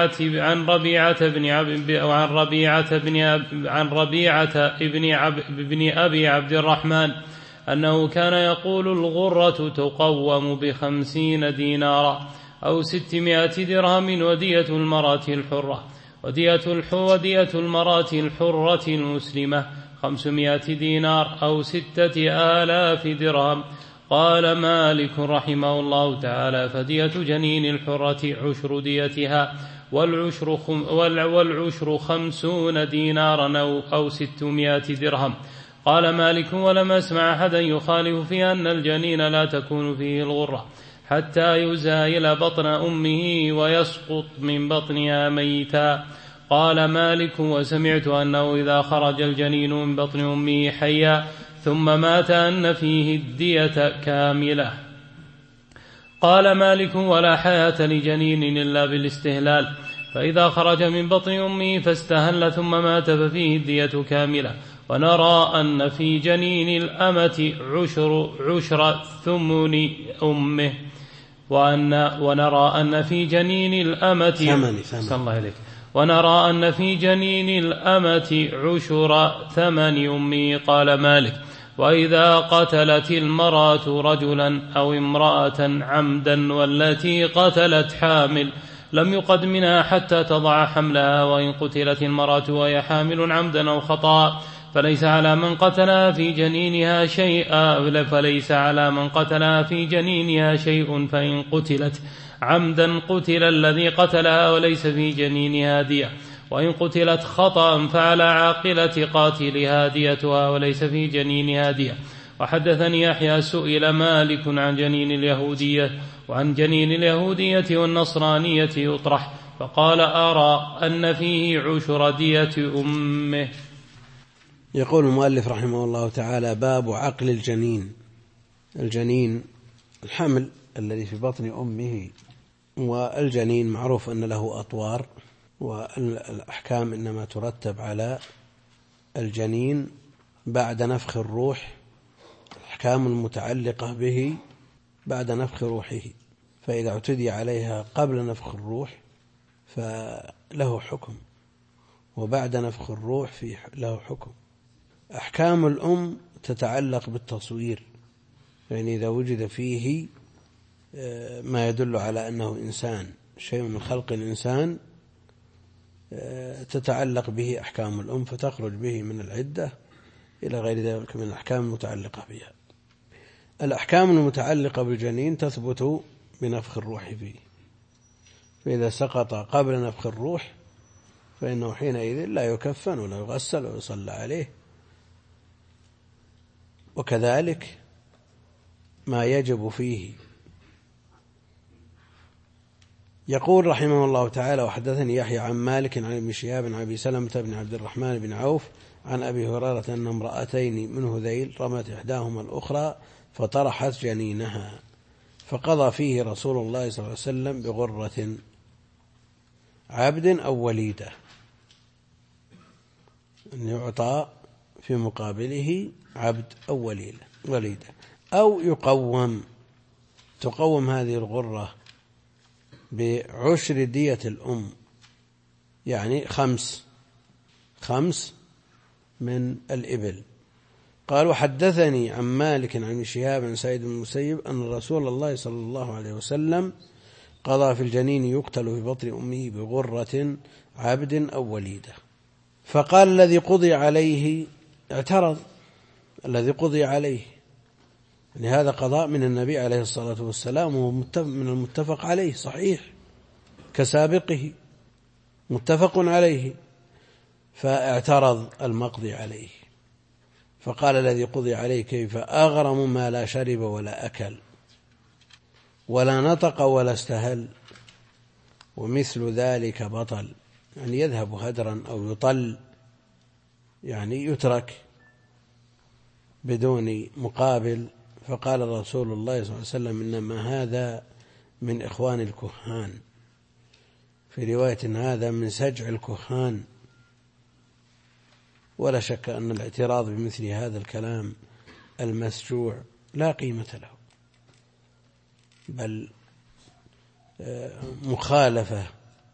ربيعة بن أبي عبد الرحمن أنه كان يقول الغرة تقوم ب50 دينارا أو 600 درهم ودية المرأة الحرة ودية المرأة الحرة المسلمة 500 دينار أو 6000 درهم. قال مالك رحمه الله تعالى فدية جنين الحرة عشر ديتها والعشر 50 دينارا أو 600 درهم. قال مالك ولم أسمع أحدا يخالف في أن الجنين لا تكون فيه الغرة حتى يزايل بطن أمه ويسقط من بطنها ميتا. قال مالك وسمعت أنه إذا خرج الجنين من بطن أمه حيا ثم مات أن فيه الدية كاملة. قال مالك ولا حياة لجنين إلا بالاستهلال فإذا خرج من بطن أمه فاستهل ثم مات ففيه الدية كاملة. ونرى أن في جنين الأمة عشر ثمن أمه ونرى أن في جنين الأمة ونرى أن في جنين الأمة عشر ثمن أمه. قال مالك وإذا قتلت المرأة رجلا أو امرأة عمدا والتي قتلت حامل لم يقد منها حتى تضع حملها. وإن قتلت المرأة وهي حامل عمدا أو خطأ فليس على من قتلها في جنينها شيء فإن قتلت عمدا قتل الذي قتلها وليس في جنينها دية. وإن قتلت خطأ فعلى عاقلة قاتلها ديتها وليس في جنينها دية. وحدثني يحيى سئل مالك عن جنين اليهودية والنصرانية يطرح فقال أرى أن فيه عشر دية أمه. يقول المؤلف رحمه الله تعالى باب عقل الجنين الحمل الذي في بطن أمه. والجنين معروف أن له أطوار والأحكام إنما ترتب على الجنين بعد نفخ الروح الأحكام المتعلقة به بعد نفخ روحه. فإذا اعتدي عليها قبل نفخ الروح فله حكم وبعد نفخ الروح له حكم. أحكام الأم تتعلق بالتصوير يعني إذا وجد فيه ما يدل على أنه إنسان شيء من خلق الإنسان تتعلق به أحكام الأم فتخرج به من العدة إلى غير ذلك من الأحكام المتعلقة بها. الأحكام المتعلقة بالجنين تثبت بنفخ الروح فيه فإذا سقط قبل نفخ الروح فإنه حينئذ لا يكفن ولا يغسل ولا يصلى عليه. وكذلك ما يجب فيه. يقول رحمه الله تعالى وحدثني يحيى عن مالك عن ابن شهاب عن أبي سلمة بن عبد الرحمن بن عوف عن أبي هريرة أن امرأتين من هذيل رمت إحداهما الأخرى فطرحت جنينها فقضى فيه رسول الله صلى الله عليه وسلم بغرة عبد أو وليدة أن يعطى في مقابله عبد أو وليدة أو تقوم هذه الغرة بعشر دية الأم يعني 5 من الإبل. قال وحدثني عن مالك عن شهاب عن سعيد بن المسيب أن رسول الله صلى الله عليه وسلم قضى في الجنين يقتل في بطن أمه بغرة عبد أو وليدة. فقال الذي قضي عليه اعترض الذي قضي عليه، يعني هذا قضاء من النبي عليه الصلاة والسلام ومن المتفق عليه صحيح كسابقه متفق عليه، فاعترض المقضي عليه فقال الذي قضي عليه كيف أغرم ما لا شرب ولا أكل ولا نطق ولا استهل ومثل ذلك بطل، يعني يذهب هدرا أو يطل، يعني يترك بدون مقابل. فقال رسول الله صلى الله عليه وسلم إنما هذا من إخوان الكهان، في رواية هذا من سجع الكهان. ولا شك أن الاعتراض بمثل هذا الكلام المسجوع لا قيمة له، بل مخالفة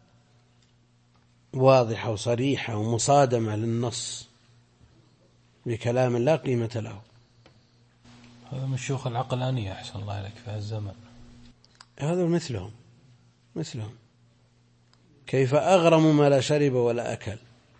واضحة وصريحة ومصادمة للنص بكلام لا قيمة له. هذا من شيوخ العقلانية أحسن الله عليك في هالزمن. هذا مثلهم كيف أغرم ما لا شرب ولا أكل.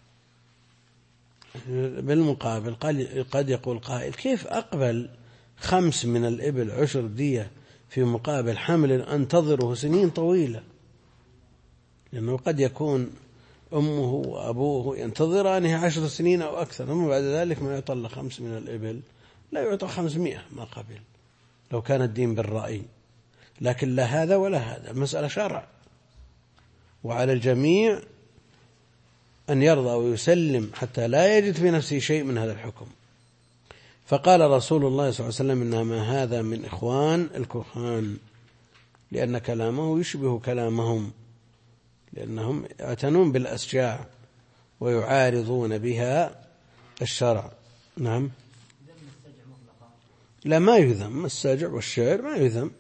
بالمقابل قد يقول قائل كيف أقبل 5 من الإبل 10 دية في مقابل حمل أنتظره سنين طويلة، لأنه قد يكون أمه وأبوه ينتظرانه 10 سنين أو أكثر، ثم بعد ذلك ما يعطى له 5 من الإبل، لا يعطى 500 ما قبل لو كان الدين بالرأي. لكن لا هذا ولا هذا، المسألة شرع، وعلى الجميع أن يرضى ويسلم حتى لا يجد في نفسه شيء من هذا الحكم. فقال رسول الله صلى الله عليه وسلم إنما هذا من إخوان الكهان، لأن كلامه يشبه كلامهم، لأنهم يعتنون بالأشجاع ويعارضون بها الشرع. نعم. لا ما يذم السجع والشعر ما يذم،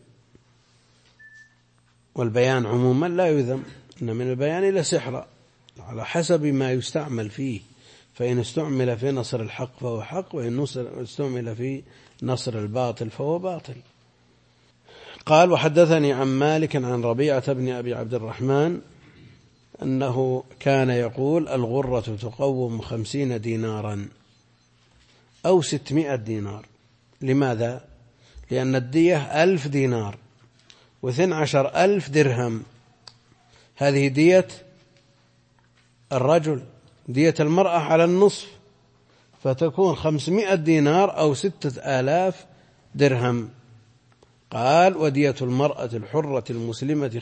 والبيان عموما لا يذم، إن من البيان إلى سحر على حسب ما يستعمل فيه، فإن استعمل في نصر الحق فهو حق، وإن استعمل في نصر الباطل فهو باطل. قال وحدثني عن مالك عن ربيعة بن أبي عبد الرحمن أنه كان يقول الغرة تقوم 50 دينارا أو 600 دينار. لماذا؟ لأن الدية 1000 دينار و12,000 درهم، هذه دية الرجل، دية المرأة على النصف، فتكون 500 دينار أو 6000 درهم. قال ودية المرأة الحرة المسلمة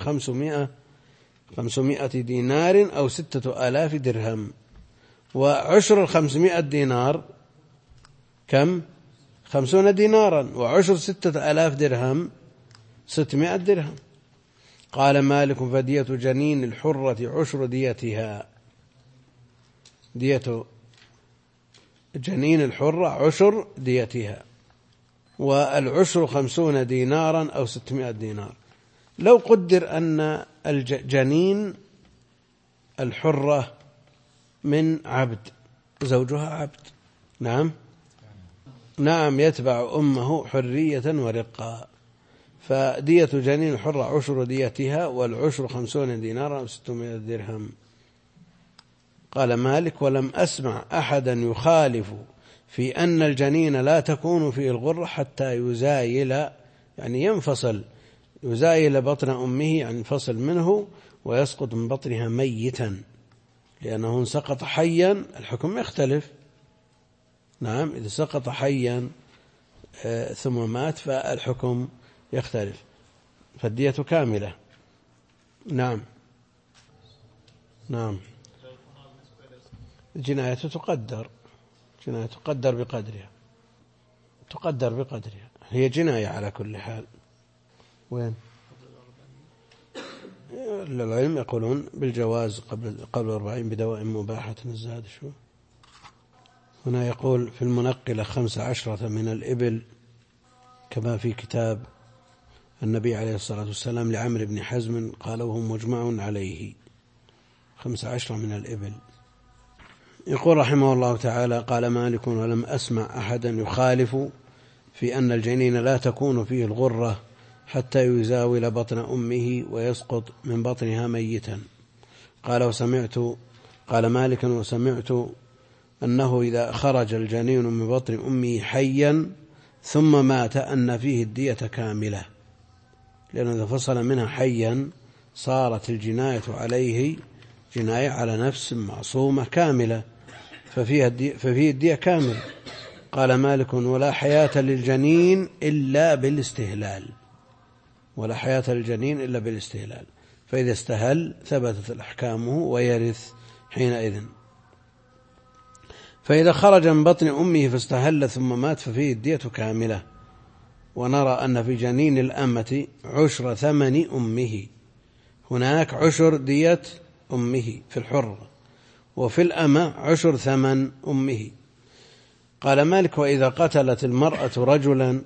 500 دينار أو 6000 درهم. وعشر 500 دينار كم؟ 50 دينارا، وعشر 6000 درهم 600 درهم. قال مالك فدية جنين الحرة عشر ديتها، دية جنين الحرة عشر ديتها، والعشر 50 دينارا أو 600 دينار. لو قدر أن الجنين الحرة من عبد، زوجها عبد، نعم يتبع أمه حرية ورقا، فدية جنين الحرة عشر ديتها، والعشر 50 دينارا أو 600 درهم. قال مالك ولم أسمع أحدا يخالف في أن الجنين لا تكون فيه الغرة حتى يزايل، يعني ينفصل، يزايل بطن أمه، يعني ينفصل منه ويسقط من بطنها ميتا، لأنه سقط حيا الحكم يختلف. نعم إذا سقط حيا ثم مات فالحكم يختلف، فالدية كاملة. نعم الجناية تقدر بقدرها، هي جناية على كل حال. وين العلم يقولون بالجواز قبل 40 بدواء مباحة الزاد. شو هنا يقول في المنقلة 15 من الإبل، كما في كتاب النبي عليه الصلاة والسلام لعمرو بن حزم قالوه مجمع عليه 15 من الإبل. يقول رحمه الله تعالى قال مالك ولم أسمع أحدا يخالف في أن الجنين لا تكون فيه الغرة حتى يزاول بطن أمه ويسقط من بطنها ميتا. قال مالك وسمعت أنه إذا خرج الجنين من بطن أمه حيا ثم مات أن فيه الدية كاملة، لأنه إذا فصل منها حيا صارت الجناية عليه جناية على نفس معصومة كاملة، ففيه الدية كاملة. قال مالك: ولا حياة للجنين إلا بالاستهلال، ولا حياة للجنين إلا بالاستهلال، فإذا استهل ثبتت الأحكامه ويرث حينئذ. فإذا خرج من بطن أمه فاستهل ثم مات ففيه الدية كاملة. ونرى أن في جنين الأمة عشر ثمن أمه، هناك عشر دية أمه في الحر، وفي الأمة عشر ثمن أمه. قال مالك: وإذا قتلت المرأة رجلا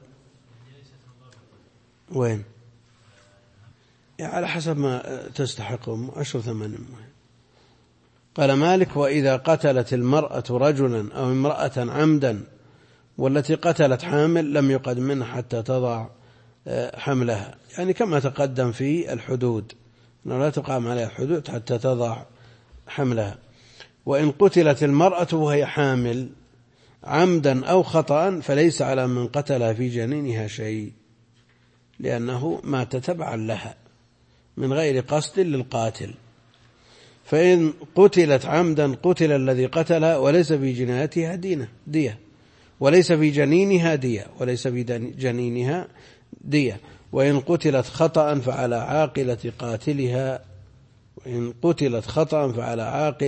وين يعني على حسب ما تستحق عشر ثمن أمه. قال مالك: وإذا قتلت المرأة رجلا أو امرأة عمدا والتي قتلت حامل لم يقد منها حتى تضع حملها، يعني كما تقدم في الحدود أنه لا تقام عليها الحدود حتى تضع حملها. وإن قتلت المرأة وهي حامل عمدا أو خطأ فليس على من قتلها في جنينها شيء، لأنه مات تبعا لها من غير قصد للقاتل. فإن قتلت عمدا قتل الذي قتلها وليس في جنايتها دية، وليس في جنينها دية، وليس في جنينها دية. وإن قتلت خطأ فعلى عاقلة قاتلها، وإن قتلت خطأ فعلى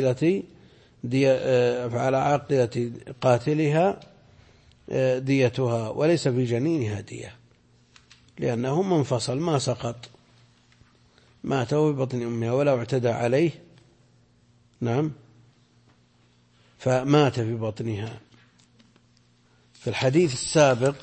عاقلة قاتلها ديتها، وليس في جنينها دية، لأنه منفصل ما سقط، مات في بطن أمها ولو اعتدى عليه، نعم، فمات في بطنها. في الحديث السابق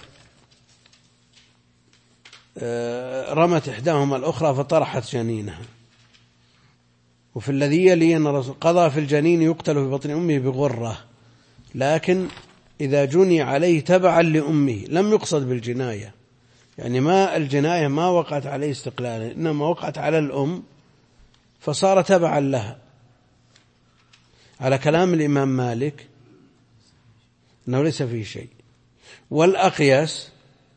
رمت إحداهما الأخرى فطرحت جنينها. وفي الذي يلي أن الرسول قضى في الجنين يقتل في بطن أمه بغرة، لكن إذا جني عليه تبعا لأمه لم يقصد بالجناية، يعني ما الجناية ما وقعت عليه استقلالا، إنما وقعت على الأم فصار تبعا لها. على كلام الإمام مالك أنه ليس فيه شيء، والأقيس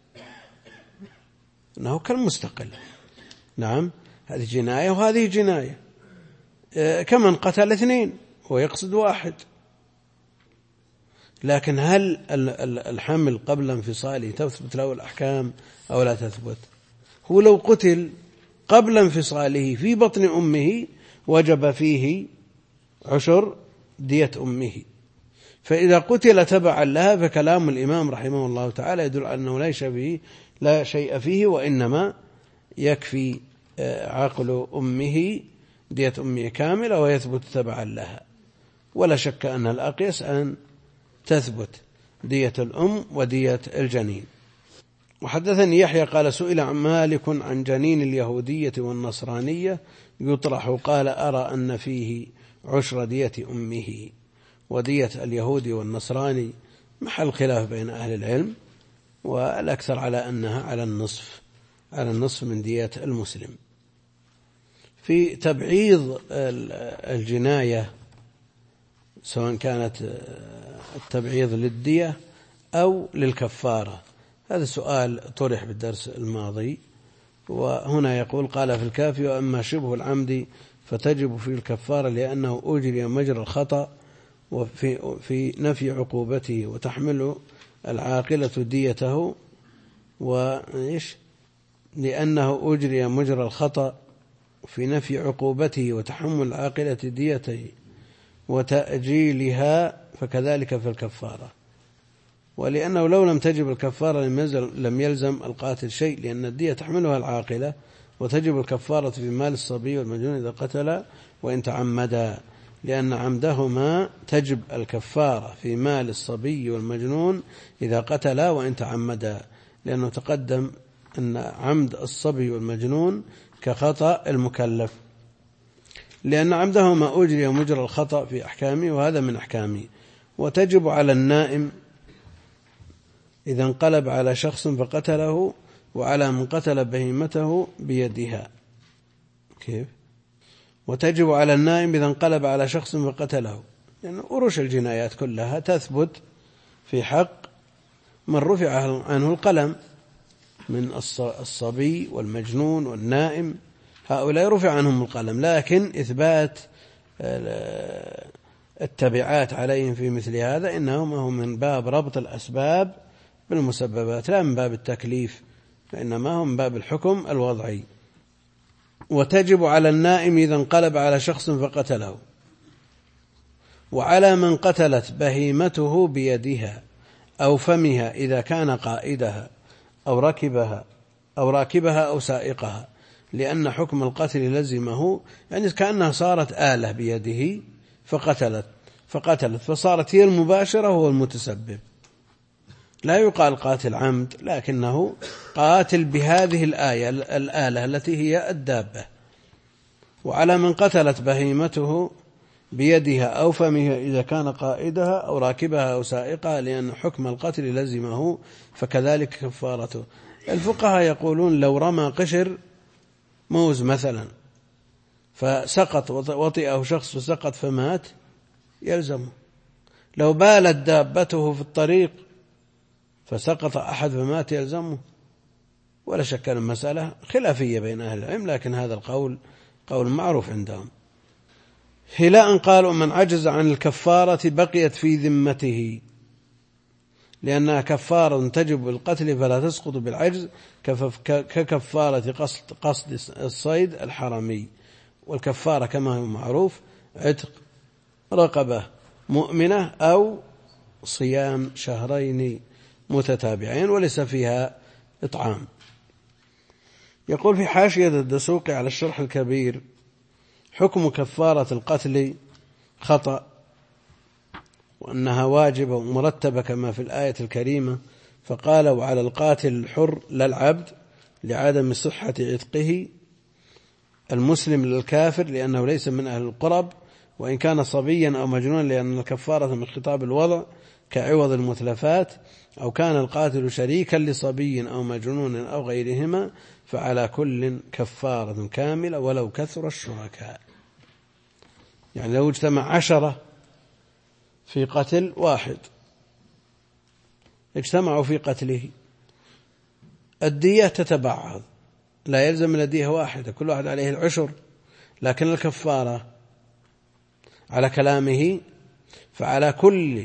أنه كالمستقل. نعم، هذه جناية وهذه جناية، كمن قتل اثنين ويقصد واحد. لكن هل الحمل قبل انفصاله تثبت له الأحكام أو لا تثبت؟ هو لو قتل قبل انفصاله في بطن أمه وجب فيه عشر دية أمه، فإذا قتل تبعا لها فكلام الإمام رحمه الله تعالى يدل على أنه لا شيء فيه، وإنما يكفي عقل أمه دية أمه كاملة ويثبت تبعا لها. ولا شك أن الأقيس أن تثبت دية الأم ودية الجنين. وحدثني يحيى قال: سئل عن مالك عن جنين اليهودية والنصرانية يطرح، قال: أرى أن فيه عشر دية أمه، ودية اليهودي والنصراني محل خلاف بين أهل العلم، والأكثر على أنها على النصف من دية المسلم. في تبعيض الجناية سواء كانت التبعيض للدية أو للكفارة، هذا سؤال طرح بالدرس الماضي. وهنا يقول: قال في الكافي: وأما شبه العمد فتجب في الكفارة لأنه أجري مجرى الخطأ وفي نفي عقوبته، وتحمل العاقلة ديته، لأنه أجري مجرى الخطأ في نفي عقوبته وتحمل العاقلة ديته وتأجيلها، فكذلك في الكفارة. ولأنه لو لم تجب الكفارة لم يلزم القاتل شيء، لأن الدية تحملها العاقلة، وتجب الكفارة في مال الصبي والمجنون إذا قتل وإن تعمدا، لأن عمدهما تجب الكفارة في مال الصبي والمجنون إذا قتل وإن تعمدا، لأنه تقدم أن عمد الصبي والمجنون كخطأ المكلف، لأن عمدهما أجري مجرى الخطأ في أحكامه، وهذا من أحكامه. وتجب على النائم إذا انقلب على شخص فقتله، وعلى من قتل بهيمته بيدها. كيف؟ وتجب على النائم إذا انقلب على شخص فقتله يعني أروش الجنايات كلها تثبت في حق من رفع عنه القلم من الصبي والمجنون والنائم، هؤلاء رفع عنهم القلم، لكن إثبات التبعات عليهم في مثل هذا إنهم هم من باب ربط الأسباب بالمسببات لا من باب التكليف، فإنما هم من باب الحكم الوضعي. وتجب على النائم إذا انقلب على شخص فقتله، وعلى من قتلت بهيمته بيدها أو فمها إذا كان قائدها أو راكبها أو سائقها، لأن حكم القتل لزمه، يعني كأنها صارت آلة بيده فقتلت فصارت هي المباشرة وهو المتسبب. لا يقال قاتل عمد، لكنه قاتل بهذه الآلة التي هي الدابة. وعلى من قتلت بهيمته بيدها أو فمها إذا كان قائدها أو راكبها أو سائقها، لأن حكم القتل لزمه، فكذلك كفارته. الفقهاء يقولون لو رمى قشر موز مثلا فسقط وطئه شخص فسقط فمات يلزمه. لو بالت دابته في الطريق فسقط أحد فمات يلزمه. ولا شك أن المسألة خلافية بين أهل العلم، لكن هذا القول قول معروف عندهم. إلى أن قالوا من عجز عن الكفارة بقيت في ذمته، لأنها كفارة تجب بالقتل فلا تسقط بالعجز، ككفارة قصد الصيد الحرمي. والكفارة كما هو معروف عتق رقبة مؤمنة أو صيام شهرين متتابعين وليس فيها إطعام. يقول في حاشية الدسوقي على الشرح الكبير: حكم كفارة القتل خطأ، وأنها واجبة ومرتبة كما في الآية الكريمة، فقال: وعلى القاتل الحر لا العبد، لعدم صحة عتقه المسلم للكافر لأنه ليس من أهل القرب، وإن كان صبيا أو مجنونا، لأن الكفارة من خطاب الوضع كعوض المتلفات، أو كان القاتل شريكا لصبي أو مجنون أو غيرهما، فعلى كل كفارة كاملة ولو كثر الشركاء. يعني لو اجتمع 10 في قتل واحد اجتمعوا في قتله، الدية تتبعض، لا يلزم الدية واحدة، كل واحد عليه العشر، لكن الكفارة على كلامه فعلى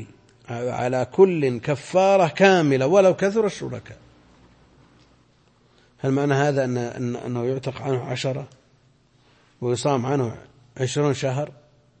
كل كفارة كاملة ولو كثر الشركاء. هل معنى هذا أنه يعتق عنه 10 ويصام عنه 20 شهر؟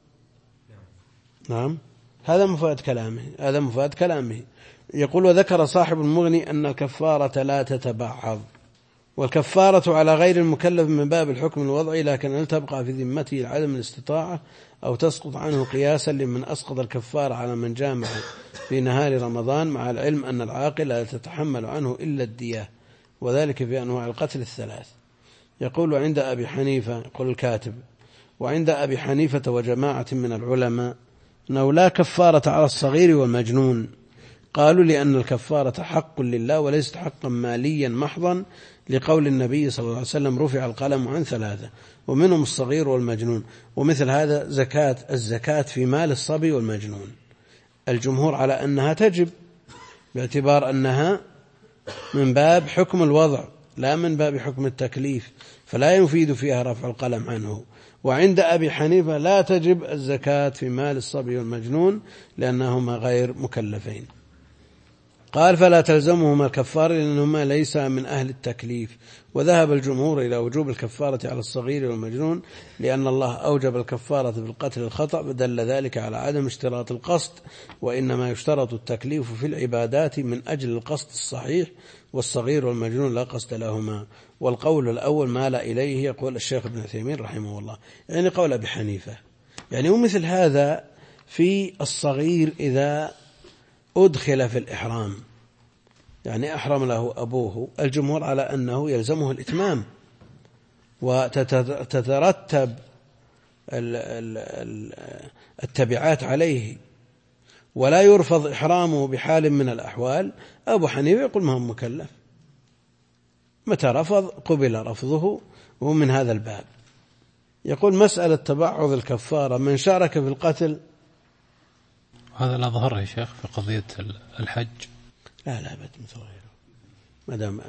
نعم، هذا مفاد كلامه. يقول: وذكر صاحب المغني أن الكفارة لا تتبعض، والكفارة على غير المكلف من باب الحكم الوضعي، لكن هل تبقى في ذمته لعدم الاستطاعة أو تسقط عنه قياسا لمن أسقط الكفارة على من جامع في نهار رمضان، مع العلم أن العاقل لا تتحمل عنه إلا الدية، وذلك في أنواع القتل 3. يقول: عند أبي حنيفة، يقول الكاتب: وعند أبي حنيفة وجماعة من العلماء أنه لا كفارة على الصغير والمجنون. قالوا: لأن الكفارة حق لله وليست حقا ماليا محضا، لقول النبي صلى الله عليه وسلم: رفع القلم عن 3، ومنهم الصغير والمجنون. ومثل هذا الزكاة في مال الصبي والمجنون. الجمهور على أنها تجب، باعتبار أنها من باب حكم الوضع لا من باب حكم التكليف، فلا يفيد فيها رفع القلم عنه. وعند أبي حنيفة لا تجب الزكاة في مال الصبي والمجنون لأنهما غير مكلفين. قال: فلا تلزمهما الكفارة لأنهما ليس من أهل التكليف. وذهب الجمهور إلى وجوب الكفارة على الصغير والمجنون، لأن الله أوجب الكفارة بالقتل الخطأ، فدل ذلك على عدم اشتراط القصد، وإنما يشترط التكليف في العبادات من أجل القصد الصحيح، والصغير والمجنون لا قصد لهما. والقول الأول مال إليه يقول الشيخ ابن عثيمين رحمه الله، يعني قول أبي حنيفة. يعني ومثل هذا في الصغير إذا أدخل في الإحرام، يعني أحرم له أبوه، الجمهور على أنه يلزمه الإتمام، وتترتب التبعات عليه، ولا يرفض إحرامه بحال من الأحوال. أبو حنيفة يقول ما هو مكلف، متى رفض قبل رفضه، ومن هذا الباب. يقول: مسألة تبعض الكفارة: من شارك في القتل هذا لا ظهر يا شيخ في قضية الحج؟ لا أبدا مثل غيره، ما دام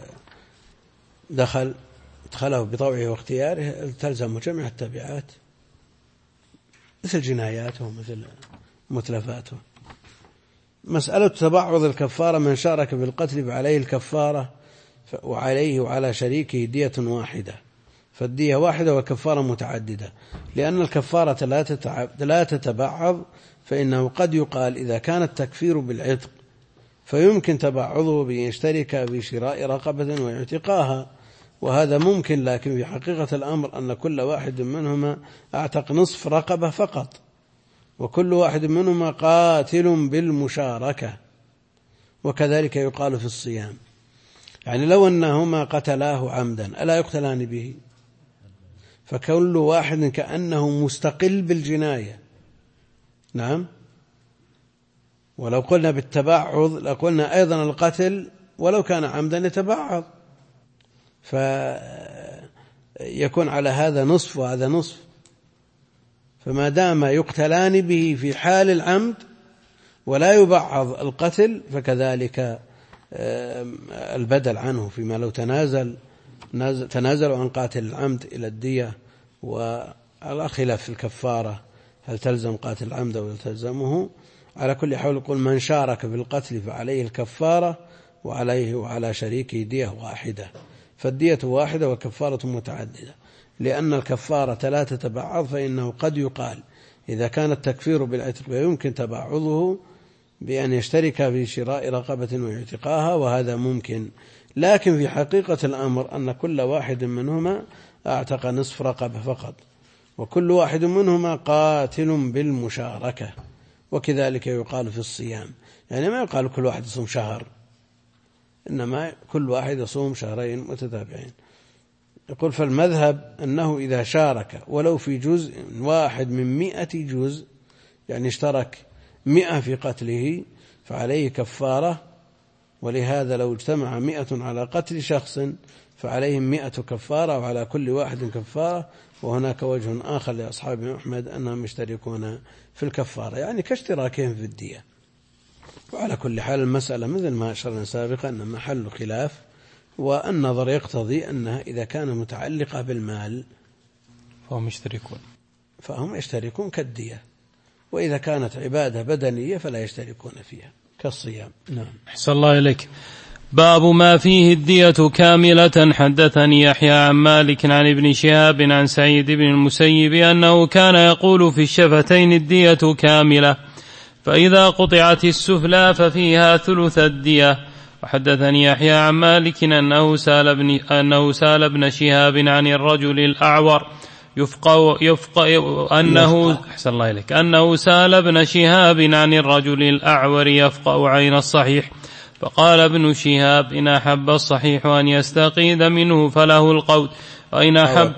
دخله بطوعه واختياره تلزم جميع التبعات مثل جناياته ومثل متلفاته. مسألة تبعض الكفارة: من شارك بالقتل فعليه الكفارة وعليه وعلى شريكه دية واحدة، فالدية واحدة والكفارة متعددة، لأن الكفارة لا تتبعض، فإنه قد يقال إذا كان التكفير بالعتق فيمكن تبعضه بأن يشترك بشراء رقبة ويعتقاها، وهذا ممكن، لكن في حقيقة الأمر أن كل واحد منهما أعتق نصف رقبة فقط، وكل واحد منهما قاتل بالمشاركة. وكذلك يقال في الصيام، يعني لو أنهما قتلاه عمدا ألا يقتلان به؟ فكل واحد كأنه مستقل بالجناية. نعم. ولو قلنا بالتبعض لقلنا أيضا القتل ولو كان عمدا يتبعض، فيكون على هذا نصف وهذا نصف، فما دام يقتلان به في حال العمد ولا يبعض القتل فكذلك البدل عنه فيما لو تنازلوا عن قاتل العمد إلى الدية. وعلى خلاف في الكفارة هل تلزم قاتل العمد أو تلزمه. على كل حال يقول: من شارك بالقتل فعليه الكفارة وعليه وعلى شريكه دية واحدة، فالدية واحدة والكفارة متعددة، لأن الكفارة لا تتبعض، فإنه قد يقال إذا كان التكفير بالعتق يمكن تبعضه بأن يشترك في شراء رقبة ويعتقاها، وهذا ممكن، لكن في حقيقة الأمر أن كل واحد منهما أعتق نصف رقبة فقط، وكل واحد منهما قاتل بالمشاركة. وكذلك يقال في الصيام، يعني ما يقال كل واحد يصوم شهر، إنما كل واحد يصوم شهرين متتابعين. يقول: فالمذهب أنه إذا شارك ولو في جزء واحد من 100 جزء، يعني اشترك 100 في قتله، فعليه كفارة، ولهذا لو اجتمع 100 على قتل شخص فعليهم 100 كفارة، وعلى كل واحد كفارة. وهناك وجه آخر لأصحاب أحمد أنهم يشتركون في الكفارة، يعني كاشتراكهم في الدية. وعلى كل حال المسألة مثل ما أشرنا سابقا أن محل خلاف، والنظر يقتضي أنها إذا كان متعلقة بالمال فهم يشتركون كالدية، وإذا كانت عبادة بدنية فلا يشتركون فيها كالصيام. نعم. أحسن الله إليك. باب ما فيه الدية كاملة. حدثني يحيى عن مالك عن ابن شهاب عن سعيد بن المسيب أنه كان يقول في الشفتين الدية كاملة، فإذا قطعت السفلى ففيها ثلث الدية. وحدثني يحيى عن مالك أنه سال ابن شهاب عن الرجل الأعور أنه سال ابن شهاب عن الرجل الأعور يفقأ عين الصحيح، فقال ابن شهاب: إن أحب الصحيح أن يستقيد منه فله القود، وإن أحب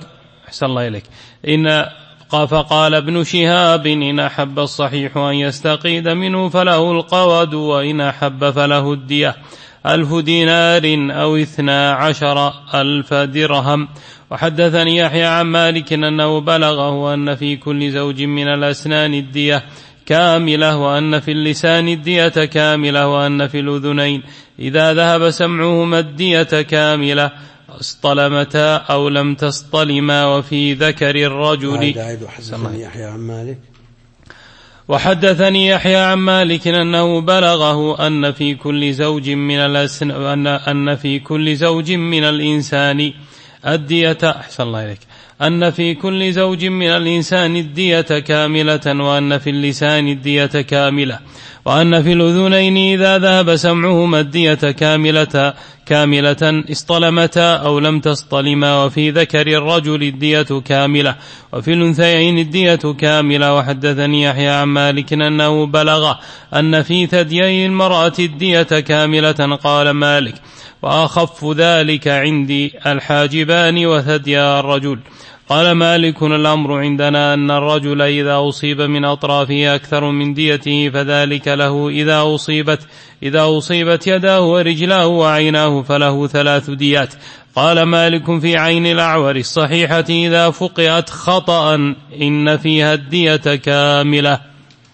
فقال ابن شهاب: إن أحب الصحيح أن يستقيد منه فله القود، وإن أحب فله الدية 1000 دينار أو 12,000 درهم. وحدثني يحيى عن مالك أنه بلغه أن في كل زوج من الأسنان الدية كاملة، وأن في اللسان الدية كاملة، وأن في الأذنين إذا ذهب سمعهما الدية كاملة، اصطلمتا أو لم تصطلما، وفي ذكر الرجل. وحدثني يحيى عن مالك أنه بلغه أن في كل زوج من الإنسان الدية أن في كل زوج من الإنسان الدية كاملة، وأن في اللسان الدية كاملة، وأن في الأذنين إذا ذهب سمعهما الدية كاملة اصطلمتا أو لم تصطلما، وفي ذكر الرجل الدية كاملة، وفي الأنثيين الدية كاملة. وحدثني يحيى عن مالك أنه بلغ أن في ثديي المرأة الدية كاملة. قال مالك: وأخف ذلك عندي الحاجبان وثديا الرجل. قال مالك: الأمر عندنا أن الرجل إذا أصيب من أطرافه أكثر من ديته فذلك له إذا أصيبت يداه ورجلاه وعيناه فله 3 ديات. قال مالك: في عين الأعور الصحيحة إذا فقئت خطأ إن فيها الدية كاملة.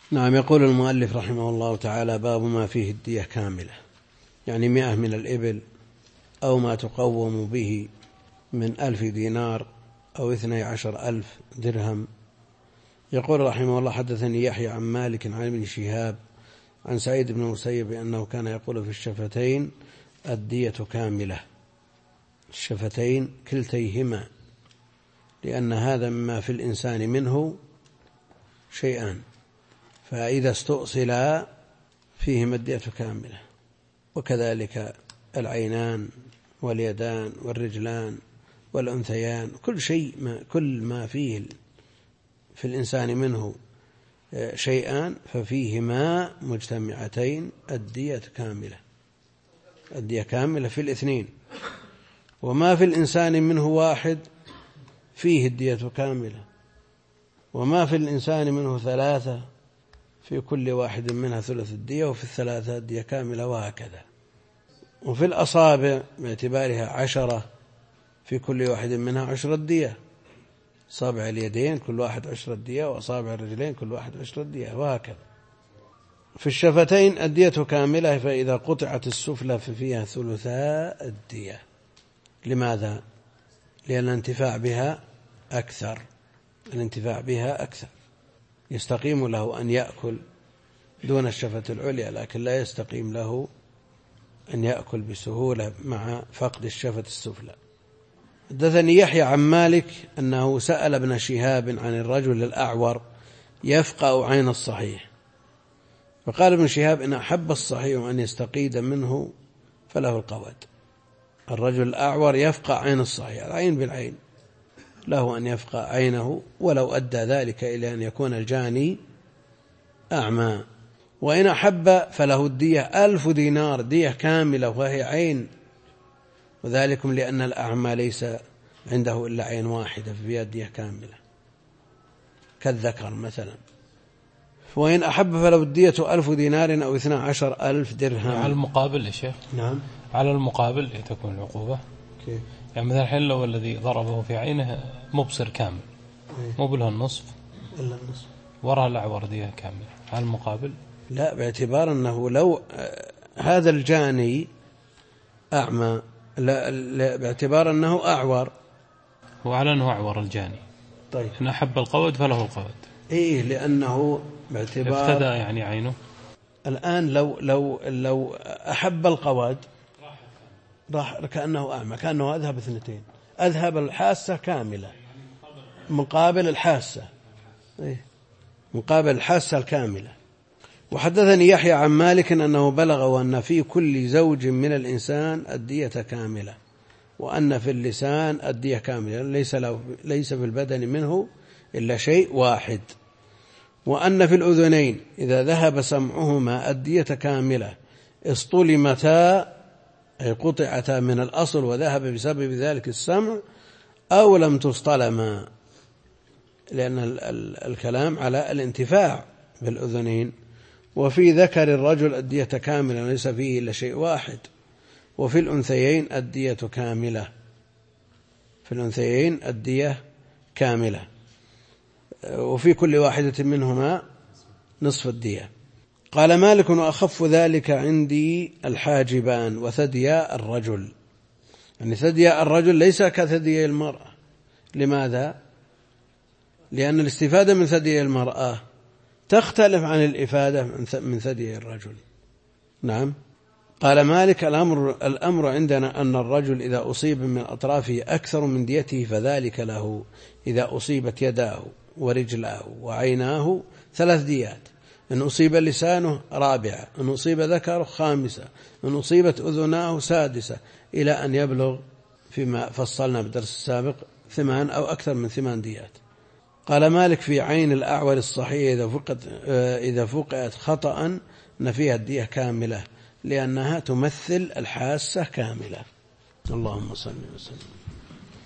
نعم. يقول المؤلف رحمه الله تعالى: باب ما فيه الدية كاملة، يعني 100 من الإبل أو ما تقوم به من 1000 دينار أو 12,000 درهم. يقول رحمه الله: حدثني يحيى عن مالك عن ابن شهاب عن سعيد بن المسيب أنه كان يقول في الشفتين الدية كاملة، الشفتين كلتيهما، لأن هذا مما في الإنسان منه شيئان، فإذا استؤصلا فيهما الدية كاملة. وكذلك العينان واليدان والرجلان والأنثيان، كل ما فيه في الإنسان منه شيئان ففيهما مجتمعتين الدية كاملة، الدية كاملة في الاثنين. وما في الإنسان منه واحد فيه الدية كاملة، وما في الإنسان منه 3 في كل واحد منها ثلث الدية، وفي 3 الدية كاملة، وهكذا. وفي الأصابع باعتبارها 10 في كل واحد منها 10 الدية، أصابع اليدين كل واحد 10 الدية، وأصابع الرجلين كل واحد 10 الدية، وهكذا. في الشفتين الدية كاملة، فإذا قطعت السفلى ففيها ثلثا الدية. لماذا؟ لأن الانتفاع بها أكثر، يستقيم له أن يأكل دون الشفة العليا، لكن لا يستقيم له أن يأكل بسهولة مع فقد الشفة السفلى. حدثني يحيى عن مالك أنه سأل ابن شهاب عن الرجل الأعور يفقأ عين الصحيح، فقال ابن شهاب: إن أحب الصحيح أن يستقيد منه فله القود. الرجل الأعور يفقأ عين الصحيح، العين بالعين، له أن يفقأ عينه ولو أدى ذلك إلى أن يكون الجاني أعمى. وإن أحب فله الدية 1000 دينار، دية كاملة وهي عين، وذلكم لأن الأعمى ليس عنده إلا عين واحدة ففيها الدية كاملة كالذكر مثلا. وإن أحب فله الدية 1000 دينار أو 12,000 درهم. على المقابل يا شيخ؟ نعم، على المقابل تكون العقوبة. كيف؟ يعني مثلا الحين لو الذي ضربه في عينه مبصر كامل، مو بله النصف إلا النصف، وراء الأعور دية كاملة، على المقابل لا، باعتبار أنه لو هذا الجاني أعمى، لا باعتبار أنه أعور، وعلى أنه أعور الجاني. طيب، إن أحب القود فله القود. إيه، لأنه باعتبار افتدى يعني عينه. الآن لو أحب القود راح كأنه أعمى، كأنه أذهب 2، أذهب الحاسة كاملة مقابل الحاسة، إيه، مقابل الحاسة الكاملة. وحدثني يحيى عن مالك أنه بلغ أن في كل زوج من الإنسان الدية كاملة، وأن في اللسان الدية كاملة، ليس في البدن منه إلا شيء واحد. وأن في الأذنين إذا ذهب سمعهما الدية كاملة، اصطلمتا أي قطعتا من الأصل وذهب بسبب ذلك السمع، أو لم تصطلما، لأن الكلام على الانتفاع بالأذنين. وفي ذكر الرجل الدية كاملة ليس فيه إلا شيء واحد. وفي الأنثيين الدية كاملة، في الأنثيين الدية كاملة، وفي كل واحدة منهما نصف الدية. قال مالك: وأخف ذلك عندي الحاجبان وثديا الرجل. يعني ثديا الرجل ليس كثديا المرأة. لماذا؟ لأن الاستفادة من ثديا المرأة تختلف عن الإفادة من ثدي الرجل. نعم. قال مالك: الأمر عندنا أن الرجل إذا أصيب من أطرافه أكثر من ديته فذلك له، إذا أصيبت يداه ورجلاه وعيناه 3 ديات، إن أصيب لسانه 4، إن أصيب ذكره 5، إن أصيبت أذناه 6، إلى أن يبلغ فيما فصلنا بالدرس السابق 8 أو أكثر من 8 ديات. قال مالك: في عين الأعور الصحيح إذا فقئت خطأ نفيها الدية كاملة، لأنها تمثل الحاسة كاملة. اللهم صل وسلم.